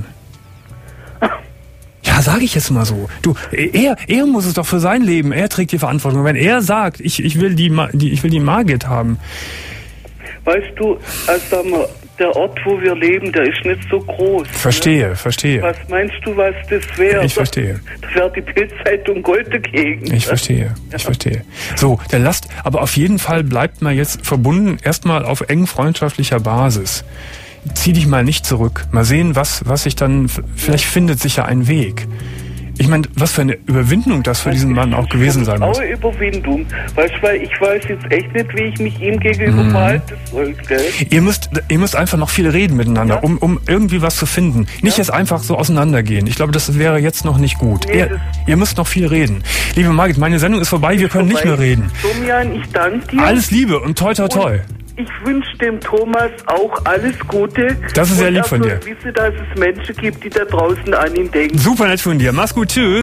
Ja, sage ich jetzt mal so. Du, er, er muss es doch für sein Leben, er trägt die Verantwortung. Wenn er sagt, ich, ich will die, die, ich will die Margit haben. Weißt du, also sagen wir, der Ort, wo wir leben, der ist nicht so groß. Verstehe, ne? verstehe. Was meinst du, was das wäre? Ich verstehe. Das wäre die Bildzeitung Gold dagegen. Ich verstehe, ich verstehe. So, dann lasst, aber auf jeden Fall bleibt man jetzt verbunden, erstmal auf eng freundschaftlicher Basis. Zieh dich mal nicht zurück. Mal sehen, was, was sich dann, vielleicht findet sich ja ein Weg. Ich meine, was für eine Überwindung das für diesen Mann auch gewesen sein muss. Auch eine Überwindung. Weißt du, weil ich weiß jetzt echt nicht, wie ich mich ihm gegenüber mm. verhalten soll, gell? Ihr müsst, ihr müsst einfach noch viel reden miteinander, ja. um, um irgendwie was zu finden. Nicht ja. jetzt einfach so auseinandergehen. Ich glaube, das wäre jetzt noch nicht gut. Nee, ihr, ihr müsst noch viel reden. Liebe Margit, meine Sendung ist vorbei, wir können vorbei. nicht mehr reden. Domian, ich danke dir. Alles Liebe und toi toi toi. Ich wünsche dem Thomas auch alles Gute. Das ist sehr lieb von dir. Und er soll wissen, dass es Menschen gibt, die da draußen an ihn denken. Super nett von dir. Mach's gut. Tschüss.